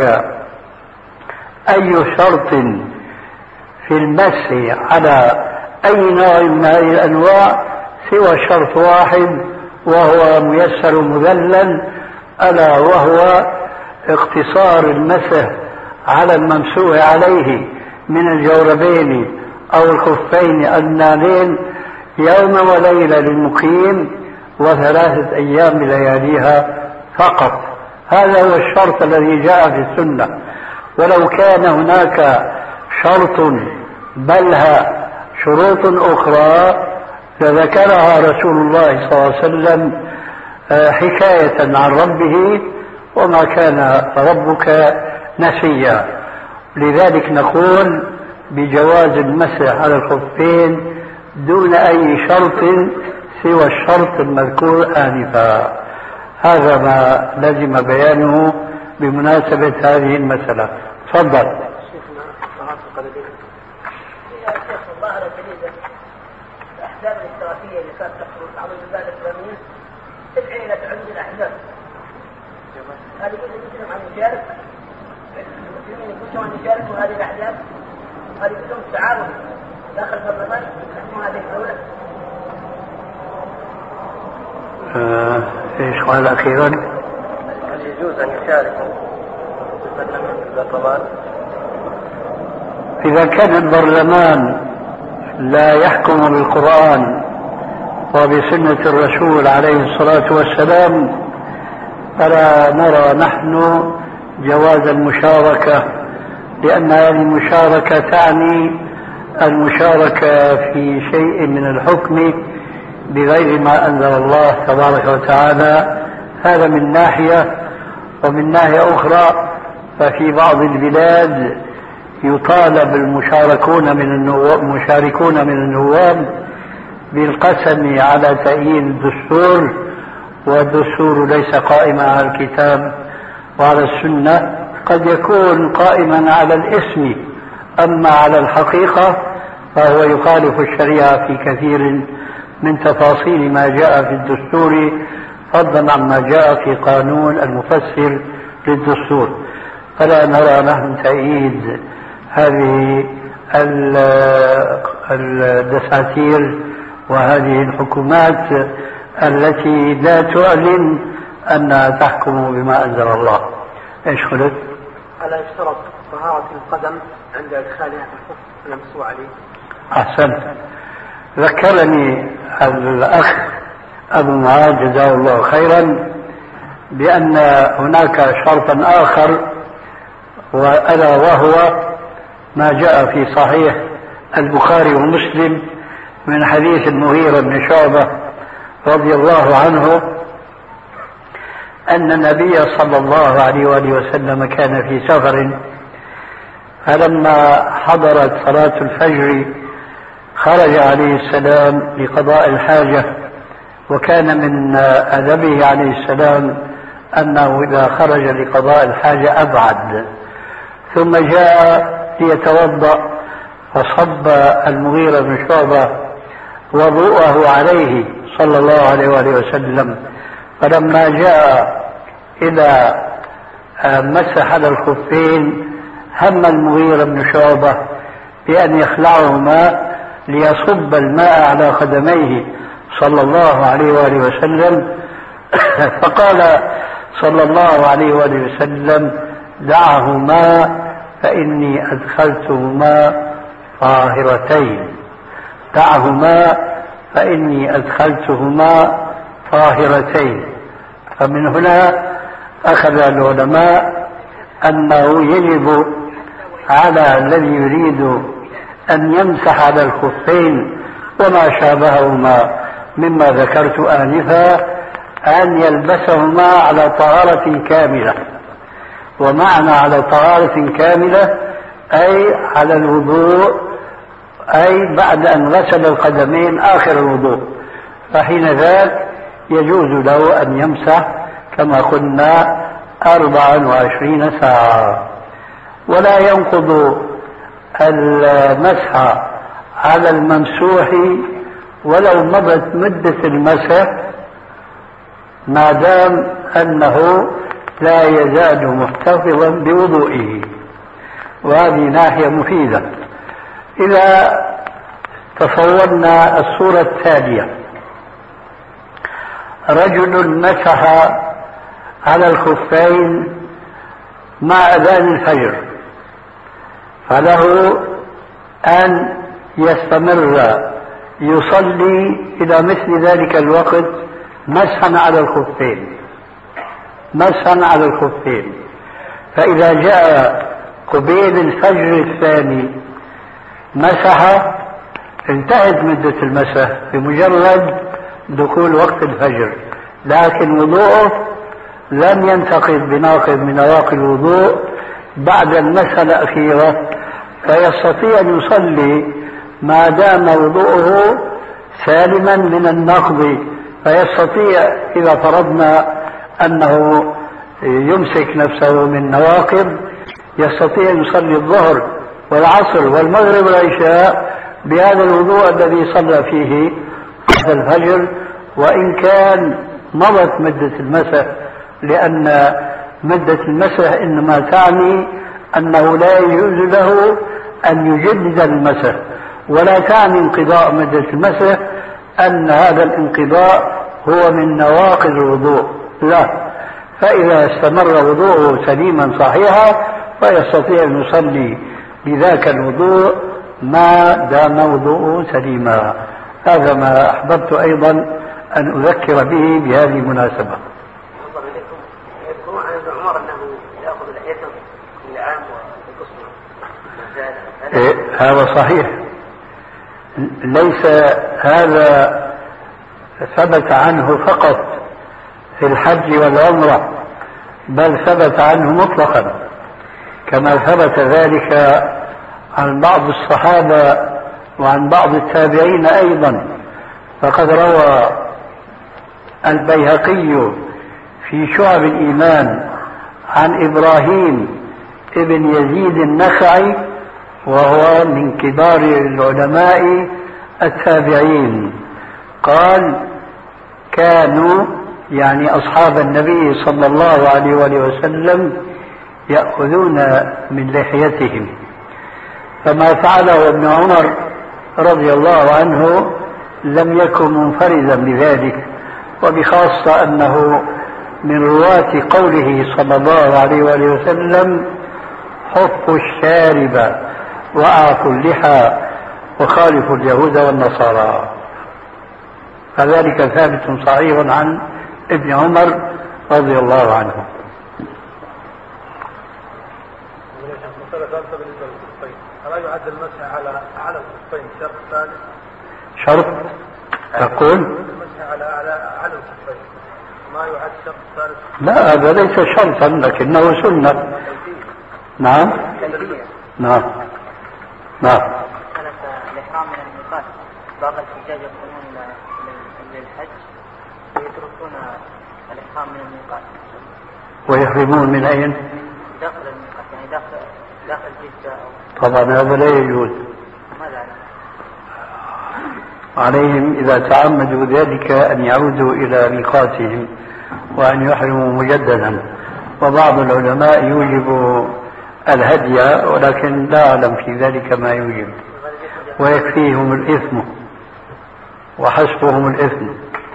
أي شرط في المسح على أي نوع من هذه الأنواع سوى شرط واحد، وهو ميسر مذلل، ألا وهو اقتصار المسح على الممسوح عليه من الجوربين أو الخفين النالين يوم وليلة للمقيم، وثلاثة أيام بلياليها فقط. هذا هو الشرط الذي جاء في السنة. ولو كان هناك شرط بلها شروط أخرى فذكرها رسول الله صلى الله عليه وسلم حكاية عن ربه، وما كان ربك نسيا. لذلك نقول بجواز المسح على الخفين دون أي شرط سوى الشرط المذكور آنفا. هذا ما لزم بيانه بمناسبة هذه المسألة. تفضل.
شيخنا طهارة القدمين.
يا شيخ الظاهرة الجديدة الأحزاب الاشتراكية اللي كانت تحصل بعض البلاد الإسلامية تدعي إلى تعدد الأحزاب. هذه كل مسلم عن يشارك المسلمين كلهم أن يشاركوا هذه الأحزاب، هذه كلهم تعاون داخل البرلمان يحكموا هذه الدولة.
آه، ايش قال أخيرا؟
هل يجوز أن يشاركوا في البرلمان؟
إذا كان البرلمان لا يحكم بالقرآن وبسنة الرسول عليه الصلاة والسلام فلا نرى نحن جواز المشاركة، لأن هذه المشاركة تعني المشاركة في شيء من الحكم بغير ما أنزل الله تبارك وتعالى. هذا من ناحية، ومن ناحية أخرى ففي بعض البلاد يطالب المشاركون من النواب المشاركون من النواب بالقسم على تأييد الدستور، والدستور ليس قائما على الكتاب وعلى السنة، قد يكون قائما على الاسم، أما على الحقيقة فهو يخالف الشريعة في كثير من تفاصيل ما جاء في الدستور، فضلا عما جاء في قانون المفسر للدستور. فلا نرى نحن تأييد هذه الدساتير وهذه الحكومات التي لا تعلن أنها تحكم بما أنزل الله. إيش قلت؟
ألا يشترط طهارة القدم عند إدخالها في الخف الممسوح عليه؟
أحسنت. ذكرني الأخ أبو معاذ جزاه الله خيرا بأن هناك شرطا آخر، وألا وهو ما جاء في صحيح البخاري ومسلم من حديث المغيرة بن شعبة رضي الله عنه أن النبي صلى الله عليه وآله وسلم كان في سفر، فلما حضرت صلاة الفجر خرج عليه السلام لقضاء الحاجة، وكان من أدبه عليه السلام أنه إذا خرج لقضاء الحاجة أبعد، ثم جاء ليتوضأ فصب المغيرة بن شعبة وضوءه عليه صلى الله عليه وآله وسلم، فلما جاء إلى مسح على الخفين هم المغيرة بن شعبة بأن يخلعهما ليصب الماء على قدميه صلى الله عليه وآله وسلم، فقال صلى الله عليه وآله وسلم: دعهما فإني أدخلتهما طاهرتين، دعهما فإني أدخلتهما طاهرتين. فمن هنا أخذ العلماء أنه يجب على الذي يريد أن يمسح على الخفين وما شابههما مما ذكرت آنفا أن يلبسهما على طهارة كاملة. ومعنى على طهارة كاملة أي على الوضوء، أي بعد أن غسل القدمين آخر الوضوء، فحين ذاك يجوز له أن يمسح كما قلنا أربعا وعشرين ساعة. ولا ينقض المسح على الممسوح ولو مضت مدة المسح ما دام أنه لا يزال محتفظا بوضوئه، وهذه ناحية مفيدة. إذا تصورنا الصورة التالية: رجل مسح على الخفين مع أذان الفجر، فله أن يستمر يصلي إلى مثل ذلك الوقت مسحا على الخفين، مسحا على الخفين. فإذا جاء قبيل الفجر الثاني مسح، انتهت مدة المسح بمجرد دخول وقت الفجر، لكن وضوءه لم ينتقد بناقض من نواقض الوضوء بعد المسح الأخيرة، فيستطيع أن يصلي ما دام وضوءه سالما من النقض، فيستطيع إذا فرضنا أنه يمسك نفسه من نواقض يستطيع أن يصلي الظهر والعصر والمغرب والعشاء بهذا الوضوء الذي صلى فيه بعد الفجر، وإن كان مضت مدة المسح، لأن مدة المسح إنما تعني أنه لا يجوز له أن يجدد المسح، ولا تعني انقضاء مدة المسح أن هذا الانقضاء هو من نواقض الوضوء، لا. فإذا استمر وضوءه سليما صحيحا فيستطيع أن يصلي بذاك الوضوء ما دام وضوءه سليما. هذا ما أحببت أيضا أن أذكر به بهذه المناسبة.
يذكرون عن ابن عمر أنه يأخذ لحيته كل عام ويقصر.
إيه هذا صحيح، ليس هذا ثبت عنه فقط في الحج والعمرة، بل ثبت عنه مطلقا، كما ثبت ذلك عن بعض الصحابة وعن بعض التابعين أيضا. فقد روى البيهقي في شعب الإيمان عن إبراهيم ابن يزيد النخعي، وهو من كبار العلماء التابعين، قال: كانوا يعني أصحاب النبي صلى الله عليه وآله وسلم يأخذون من لحيتهم، فما فعله ابن عمر رضي الله عنه لم يكن منفردا بذلك، وبخاصة أنه من رواة قوله صلى الله عليه وآله وسلم: حفوا الشارب وأعفوا اللحى وخالفوا اليهود والنصارى. فذلك ثابت صحيح عن ابن عمر رضي الله عنه.
ألا يعد المسح على أعلى الكفين شرط ثالث؟
شرط تقول؟
المسح على أعلى الكفين ما يعد شرط ثالث؟
لا، هذا ليس شرطا لكنه سنة. نعم نعم نعم.
حلف الإحرام من الميقات، بعض الحجاج يقولون للحج ويتركون الإحرام من الميقات.
ويحرمون من أين؟
داخل الميقات، يعني داخل داخل جدة.
طبعا هذا لا يجوز.
ماذا
عليهم إذا تعمدوا ذلك أن يعودوا إلى ميقاتهم وأن يحرموا مجددا. وبعض العلماء يوجب الهدي، ولكن لا أعلم في ذلك ما يوجب، ويكفيهم الإثم وحسبهم الإثم.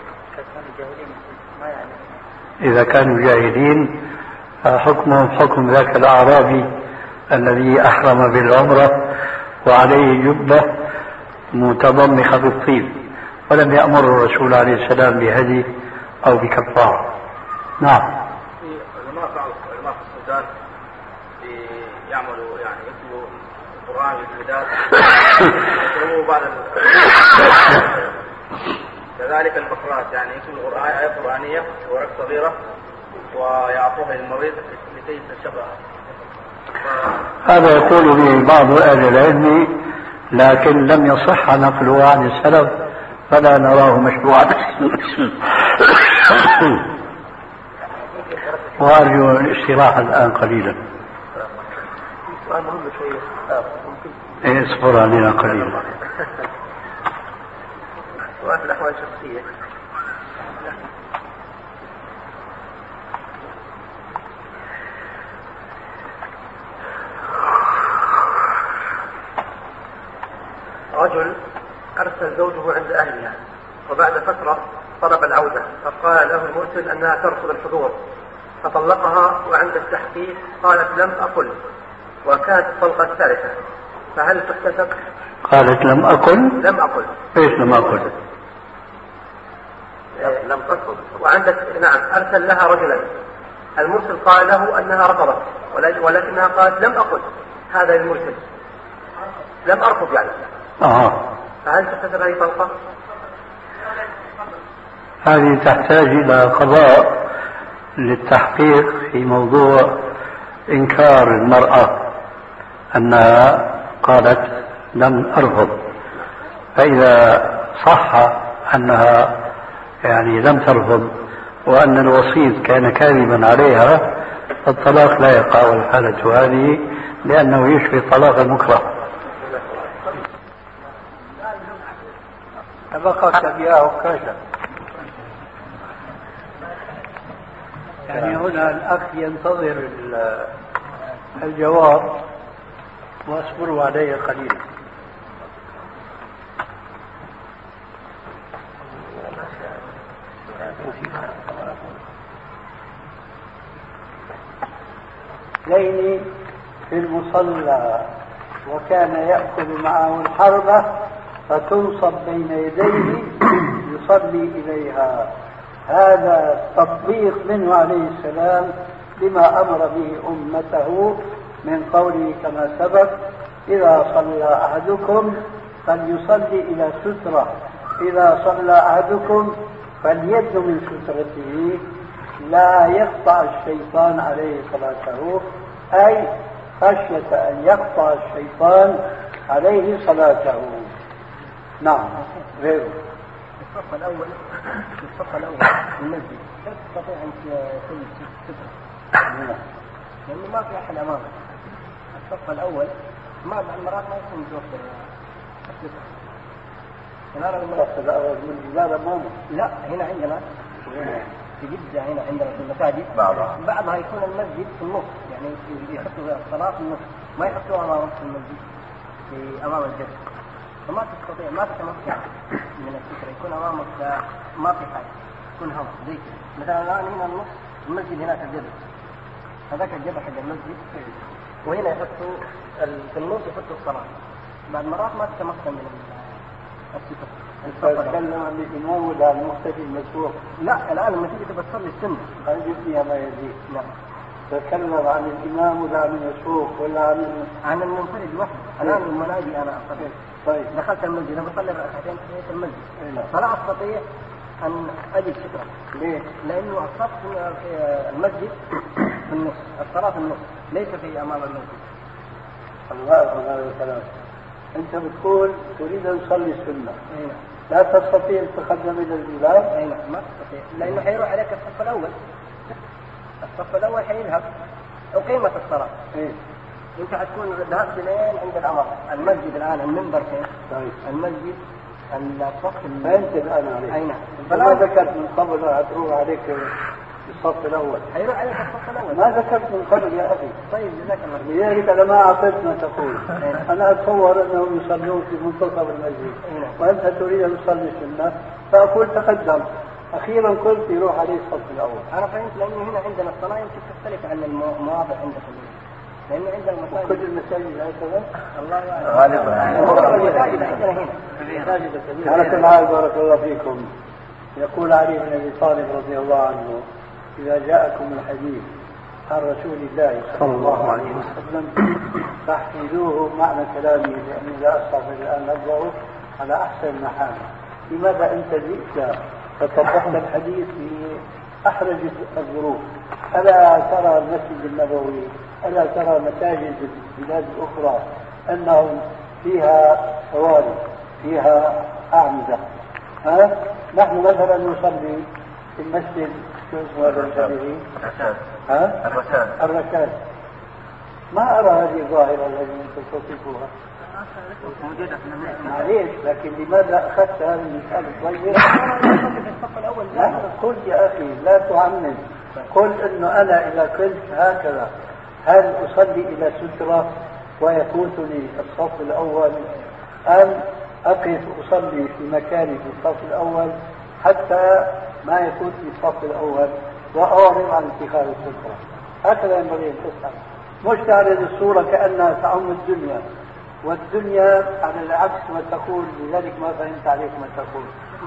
إذا كانوا جاهلين فحكمهم حكم ذاك الأعرابي الذي أحرم بالعمرة وعليه جبة متضمخة بالطيب، ولم يأمر الرسول عليه السلام بهدي أو بكفارة. نعم.
علماء بعض علماء في السودان يعملوا يعني يكتبوا القرآن بالبلاد يكتبوا بعض كذلك البقرات، يعني يكتبوا القرآن آية قرآنية ورق صغيرة ويعطوها للمريض لكي يتشبه.
هذا يقول به بعض أهل العلم، لكن لم يصح نقله عن السلف، فلا نراه مشروعا. وأرجو الاستراحة الآن قليلا.
سؤال مهم شوية.
إيه اصبر علينا قليلا.
سؤال في الأحوال الشخصية. رجل أرسل زوجه عند أهلها، وبعد فترة طلب العودة، فقال له المرسل أنها ترفض الحضور، فطلقها، وعند التحقيق قالت لم أقل، وكانت الطلقة الثالثة، فهل تحتسب؟
قالت لم أقل؟
لم أقل.
إيش لم أقل؟
لم ترفض. وعندك نعم أرسل لها رجلا، المرسل قال له أنها رفضت، ولكنها قالت لم أقل. هذا المرسل لم أرفض يعني.
آه.
فهل تحتسب هذه طلقة؟
هذه تحتاج إلى قضاء للتحقيق في موضوع إنكار المرأة أنها قالت لم أرفض. فإذا صح أنها يعني لم ترفض وأن الوسيط كان كاذبا عليها، الطلاق لا يقع الحالة هذه لأنه يشبه طلاق المكره. سبقك بها عكاشة. يعني هنا الأخ ينتظر الجواب واصبروا عليه قليلا. ليني في المصلى وكان يأكل معه الحربة فتنصب بين يديه يصلي إليها. هذا تطبيق منه عليه السلام لما أمر به أمته من قوله كما سبق: إذا صلى أحدكم فليصلي إلى سترة، إذا صلى أحدكم فليد من سترته لا يقطع الشيطان عليه صلاته، أي خشية أن يقطع الشيطان عليه صلاته. نعم. غيره
الصف الأول الصف الأول في المسجد لا تستطيع أن تصلي سترة لأنه ما في أحد أمامك. الصف الأول ما بعض المرات ما يكون متوفر السترة.
الصف الأول من جبال أمامه؟
لا، هنا عندنا في جدة هنا عندنا في المساجد بعضها بعضها يكون المسجد في النص، يعني يحطوا الصلاة في النص، ما يحطوها أمام في المسجد في أمام الجسد، فما تستطيع ما تتمكن من السترة، يكون أمامك ما في حاجة، يكون هوا زي كذا. مثلا الآن هنا النص المسجد هناك الجبل، هذاك الجبل حق المسجد، وهنا يحطوا في النص يحطوا الصلاة. بعد مرات ما تتمكن من السترة.
تتكلم عن الإمام ولا عن المختفي المسبوق؟
لا، الآن لما تيجي تبى تصلي السنة
هل يبني ما يزيد؟
نعم.
تتكلم عن الإمام ولا عن المسبوق ولا عن
عن المنفرد وحده. الآن لما أجي أنا أصلي،
طيب
دخلت المسجد أنا بصلي ركعتين في المسجد،
إيه؟
فلا أستطيع أن أجد سترة.
ليه؟
لأنه الصف في المسجد في النص، الصلاة في النص، ليس في أمام المسجد.
الله أكبر. هذا الكلام أنت بتقول تريد أن تصلي السنة،
أين؟
لا تستطيع أن تقدم إلى الجبال؟
أين؟ ما تستطيع، لأنه حيروح عليك الصف الأول. الصف الأول حيذهب أقيمت الصلاة.
إيه؟
أنت حتكون ذهبت لين عند الأمر. المسجد الآن المنبر فين؟
طيب.
المسجد الصف
ما أنت الآن عليك.
أين؟
ما ذكرت من قبل هتروح عليك الصف الأول.
حيروح عليك الصف الأول.
ما ذكرت من قبل يا أخي.
طيب جزاك الله.
لذلك أنا ما أعطيت ما تقول. أنا أتصور أنهم يصلون في منتصف المسجد وأنت تريد أن تصلي السنة، فأقول تقدم. أخيرا قلت يروح عليه الصف الأول.
أنا فهمت، لأنه هنا عندنا الصلاة يمكن تختلف عن المواضع عندك، لأنه عندنا المساجد
كل المساجد هكذا.
الله يعلم. غالبا. المساجد عندنا هنا.
على كل حال بارك الله فيكم. يقول علي بن أبي طالب رضي الله عنه: إذا جاءكم الحديث عن رسول الله صلى الله عليه وسلم فاحفظوه معنى كلامه، لأني لا أستطيع الآن لفظه على أحسن محال. لماذا أنت جئت فطبقت الحديث في أحرج الظروف؟ ألا ترى المسجد النبوي، ألا ترى مساجد البلاد الأخرى أنهم فيها صواري، فيها أعمدة؟ ها؟ نحن مثلا نصلي في المسجد شو اسمه هذا الشريف؟ ها؟
الركاد.
الركاد. ما أرى هذه الظاهرة التي أنتم تصفوها. معليش، لكن لماذا أخذت هذا المثال الصغير؟ لا قل يا أخي لا تعمم، قل إنه أنا إذا كنت هكذا هل أصلي إلى سترة ويفوتني الصف الأول، أم أقف أصلي في مكاني في الصف الأول حتى ما يفوتني الصف الأول وأعرض عن اتخاذ السترة؟ هكذا ينبغي أن تسأل، مش تعرض الصورة كأنها تعم الدنيا، والدنيا على العكس ما تقول. لذلك ما فهمت عليك ما تقول.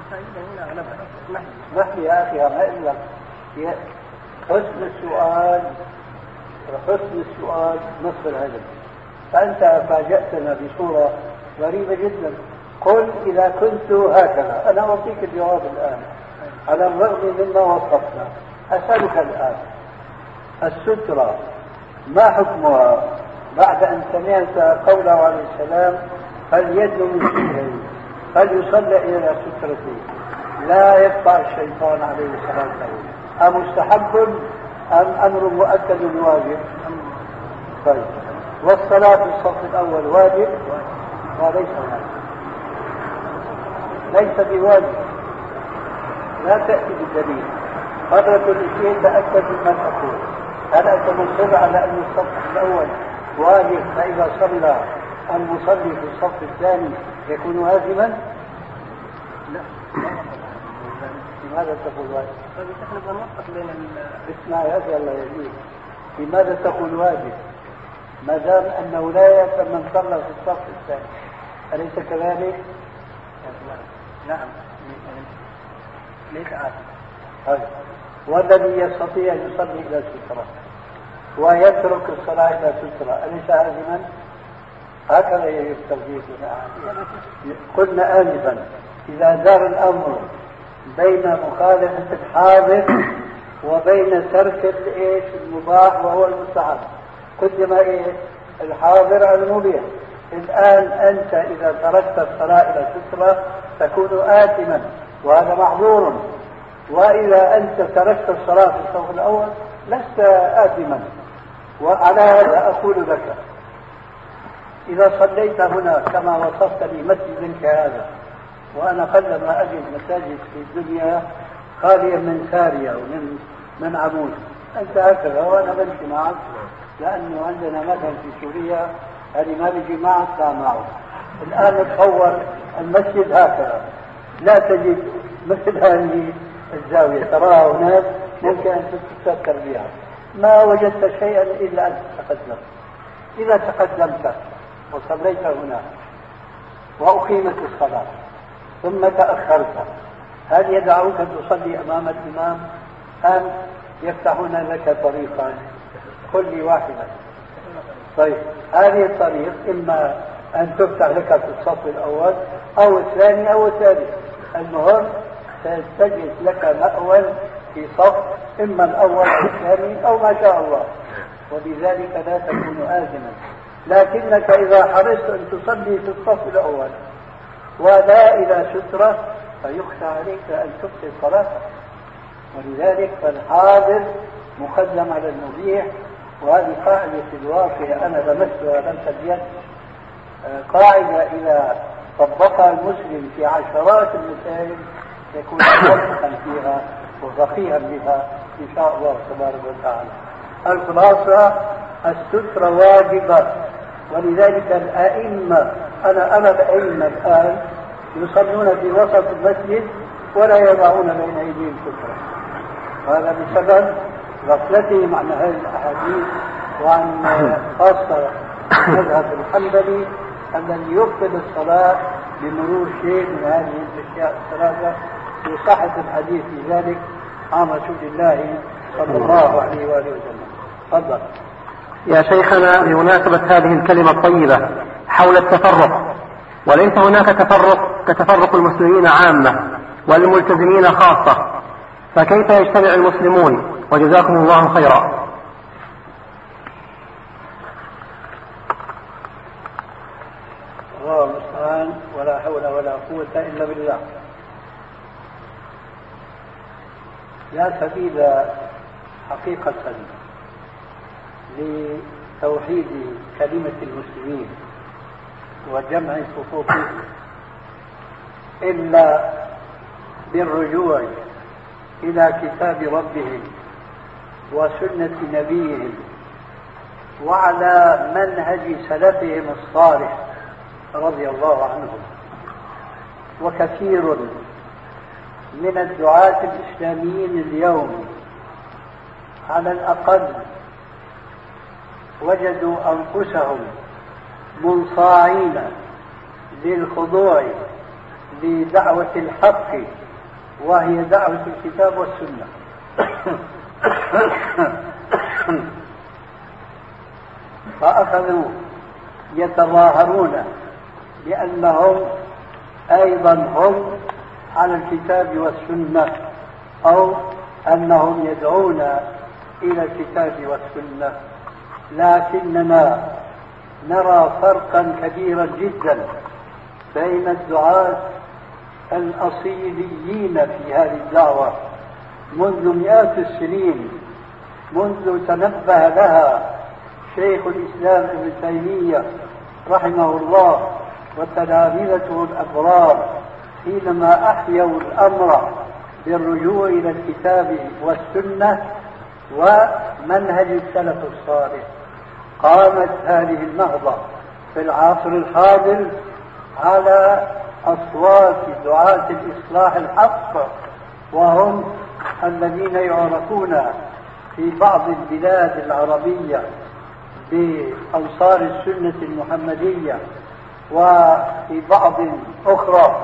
نحن يا أخي ما إلا حسن السؤال، حسن السؤال نصف الهدف. فأنت فاجأتنا بصورة غريبة جدا. قل إذا كنت هكذا. أنا أعطيك الجواب الآن على الرغم مما وصفنا. أسألك الآن السترة ما حكمها بعد أن سمعت قوله عليه السلام: فاليد من ستره فليصلى إلى سترته لا يقطع الشيطان عليه صلاته، أمستحب أم أمر مؤكد واجب؟ طيب، والصلاة في الصف الأول واجب وليس واجب؟ ليس بواجب، لا تأتي بالدليل. مرة كل شيء تأكد مما تقول. هل أنت مصر على أن الصف الأول واجب فإذا صلى المصلي في الصف الثاني يكون آثما؟ لا. لماذا تقول واجب؟ اسمع يا أخي الله يهديك، لماذا تقول واجب ما دام أنه لا يأثم من صلى في الصف الثاني؟ أليس كذلك؟
نعم ليس آثم.
طيب، والذي يستطيع أن يصلي إلى سترة ويترك الصلاة إلى سترة أليس آثما؟ هكذا يستفيد. قلنا آنفا إذا دار الأمر بين مخالفة الحاضر وبين ترك الإيش المباح وهو المستحب، قدم إيه الحاضر على المبيح. الآن أنت إذا تركت الصلاة إلى سترة تكون آثما وهذا محظور، وإذا أنت تركت الصلاة في الصف الأول لست آثما. وعلى هذا أقول لك إذا صليت هنا كما وصفت لي مسجد كهذا، وأنا قلما أجد مساجد في الدنيا خالية من سارية ومن من عمود، أنت هكذا وأنا بمشي معك، لأنه عندنا مثل في سوريا هذه ما بيجي معك لا معه. الآن تصور المسجد هكذا لا تجد مثل هذه الزاوية تراها هناك ممكن أن تتذكر بها، ما وجدت شيئا إلا أن تتقدم. إذا تقدمت وصليت هنا وأقيمت الصلاة ثم تأخرت، هل يدعوك تصلي أمام الإمام أم يفتحون لك طريقا؟ قل لي واحدا. طيب، هذه الطريق إما أن تفتح لك في الصف الأول أو الثاني أو الثالث، المهم ستجد لك مأوى في صف إما الأول أو الثاني أو ما شاء الله، وبذلك لا تكون آثما. لكنك إذا حرصت أن تصلي في الصف الأول ولا إلى سترة فيخشى عليك أن تبطل صلاتك، ولذلك فالحاضر مقدم على المبيح. وهذه قاعدة في الواقع أنا لمستها لمسة اليد، قاعدة إذا طبقها المسلم في عشرات المسائل يكون موفقا فيها وفقيها بها إن شاء الله تبارك وتعالى. الخلاصة السترة واجبة، ولذلك الأئمة أنا أنا الأئمة الآن يصلون في وسط المسجد ولا يضعون بين أيديهم سترة، هذا بسبب غفلتهم عن هذه الأحاديث وعن خاصة المذهب الحنبلي الذي يبطل الصلاة بمرور شيء من هذه الأشياء الثلاثة، في صحة الحديث في ذلك عن رسول الله صلى الله عليه وآله وسلم. تفضل
يا شيخنا، بمناسبة هذه الكلمة الطيبة حول التفرق، وليس هناك تفرق كتفرق المسلمين عامة والملتزمين خاصة، فكيف يجتمع المسلمون؟ وجزاكم الله خيرا.
الله المستعان، ولا حول ولا قوة إلا بالله. لا سبيل حقيقة لتوحيد كلمة المسلمين وجمع صفوفهم إلا بالرجوع إلى كتاب ربهم وسنة نبيهم وعلى منهج سلفهم الصالح رضي الله عنهم. وكثير من الدعاة الإسلاميين اليوم على الأقل وجدوا أنفسهم منصاعين للخضوع لدعوة الحق وهي دعوة الكتاب والسنة، فأخذوا يتظاهرون بأنهم أيضا هم على الكتاب والسنة أو أنهم يدعون إلى الكتاب والسنة، لكننا نرى فرقا كبيرا جدا بين الدعاة الأصيليين في هذه الدعوة منذ مئات السنين منذ تنبه لها شيخ الإسلام ابن تيمية رحمه الله وتلامذته الأبرار حينما أحيوا الأمر بالرجوع إلى الكتاب والسنة ومنهج السلف الصالح. قامت هذه النهضة في العصر الحاضر على أصوات دعاة الإصلاح الحق، وهم الذين يعرفون في بعض البلاد العربية بأنصار السنة المحمدية، وفي بعض أخرى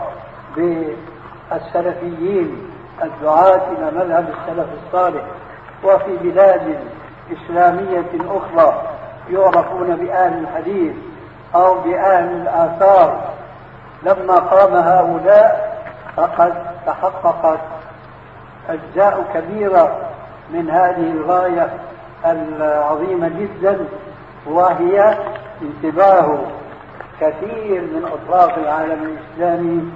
بالسلفيين الدعاة إلى مذهب السلف الصالح، وفي بلاد إسلامية أخرى يعرفون بأهل الحديث أو بأهل الآثار. لما قام هؤلاء فقد تحققت أجزاء كبيرة من هذه الغاية العظيمة جدا، وهي انتباه كثير من أطراف العالم الإسلامي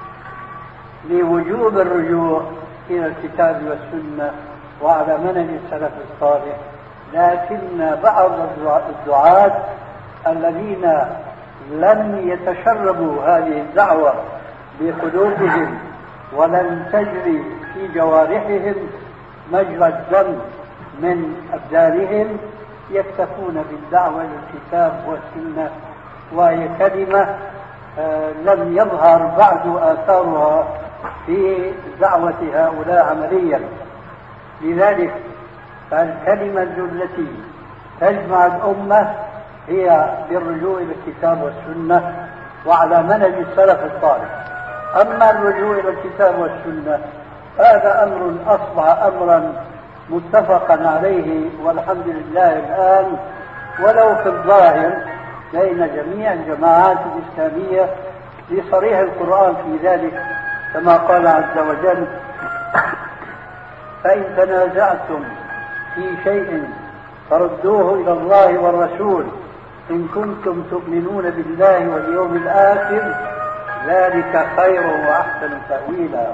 لوجوب الرجوع إلى الكتاب والسنة وعلى منهج السلف الصالح. لكن بعض الدعاة الذين لم يتشربوا هذه الدعوة بقلوبهم ولم تجري في جوارحهم مجرى الدم من أبدانهم يكتفون بالدعوة للكتاب والسنة، وهي كلمة لم يظهر بعد آثارها في دعوة هؤلاء عمليا. لذلك فالكلمة التي تجمع الأمة هي بالرجوع إلى الكتاب والسنة وعلى منهج السلف الصالح. أما الرجوع إلى الكتاب والسنة هذا أمر أصبح أمرا متفقا عليه والحمد لله الآن، ولو في الظاهر بين جميع الجماعات الإسلامية لصريح القرآن في ذلك، كما قال عز وجل: فإن تنازعتم في شيء فردوه إلى الله والرسول إن كنتم تؤمنون بالله واليوم الآخر ذلك خير وأحسن تأويلا.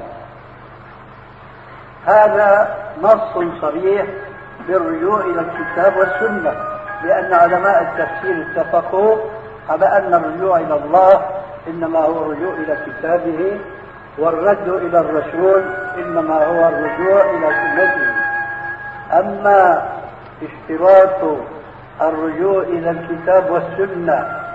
هذا نص صريح بالرجوع إلى الكتاب والسنة، لأن علماء التفسير اتفقوا على أن الرجوع إلى الله إنما هو الرجوع إلى كتابه، والرد إلى الرسول إنما هو الرجوع إلى سنته. أما اشتراط الرجوع إلى الكتاب والسنة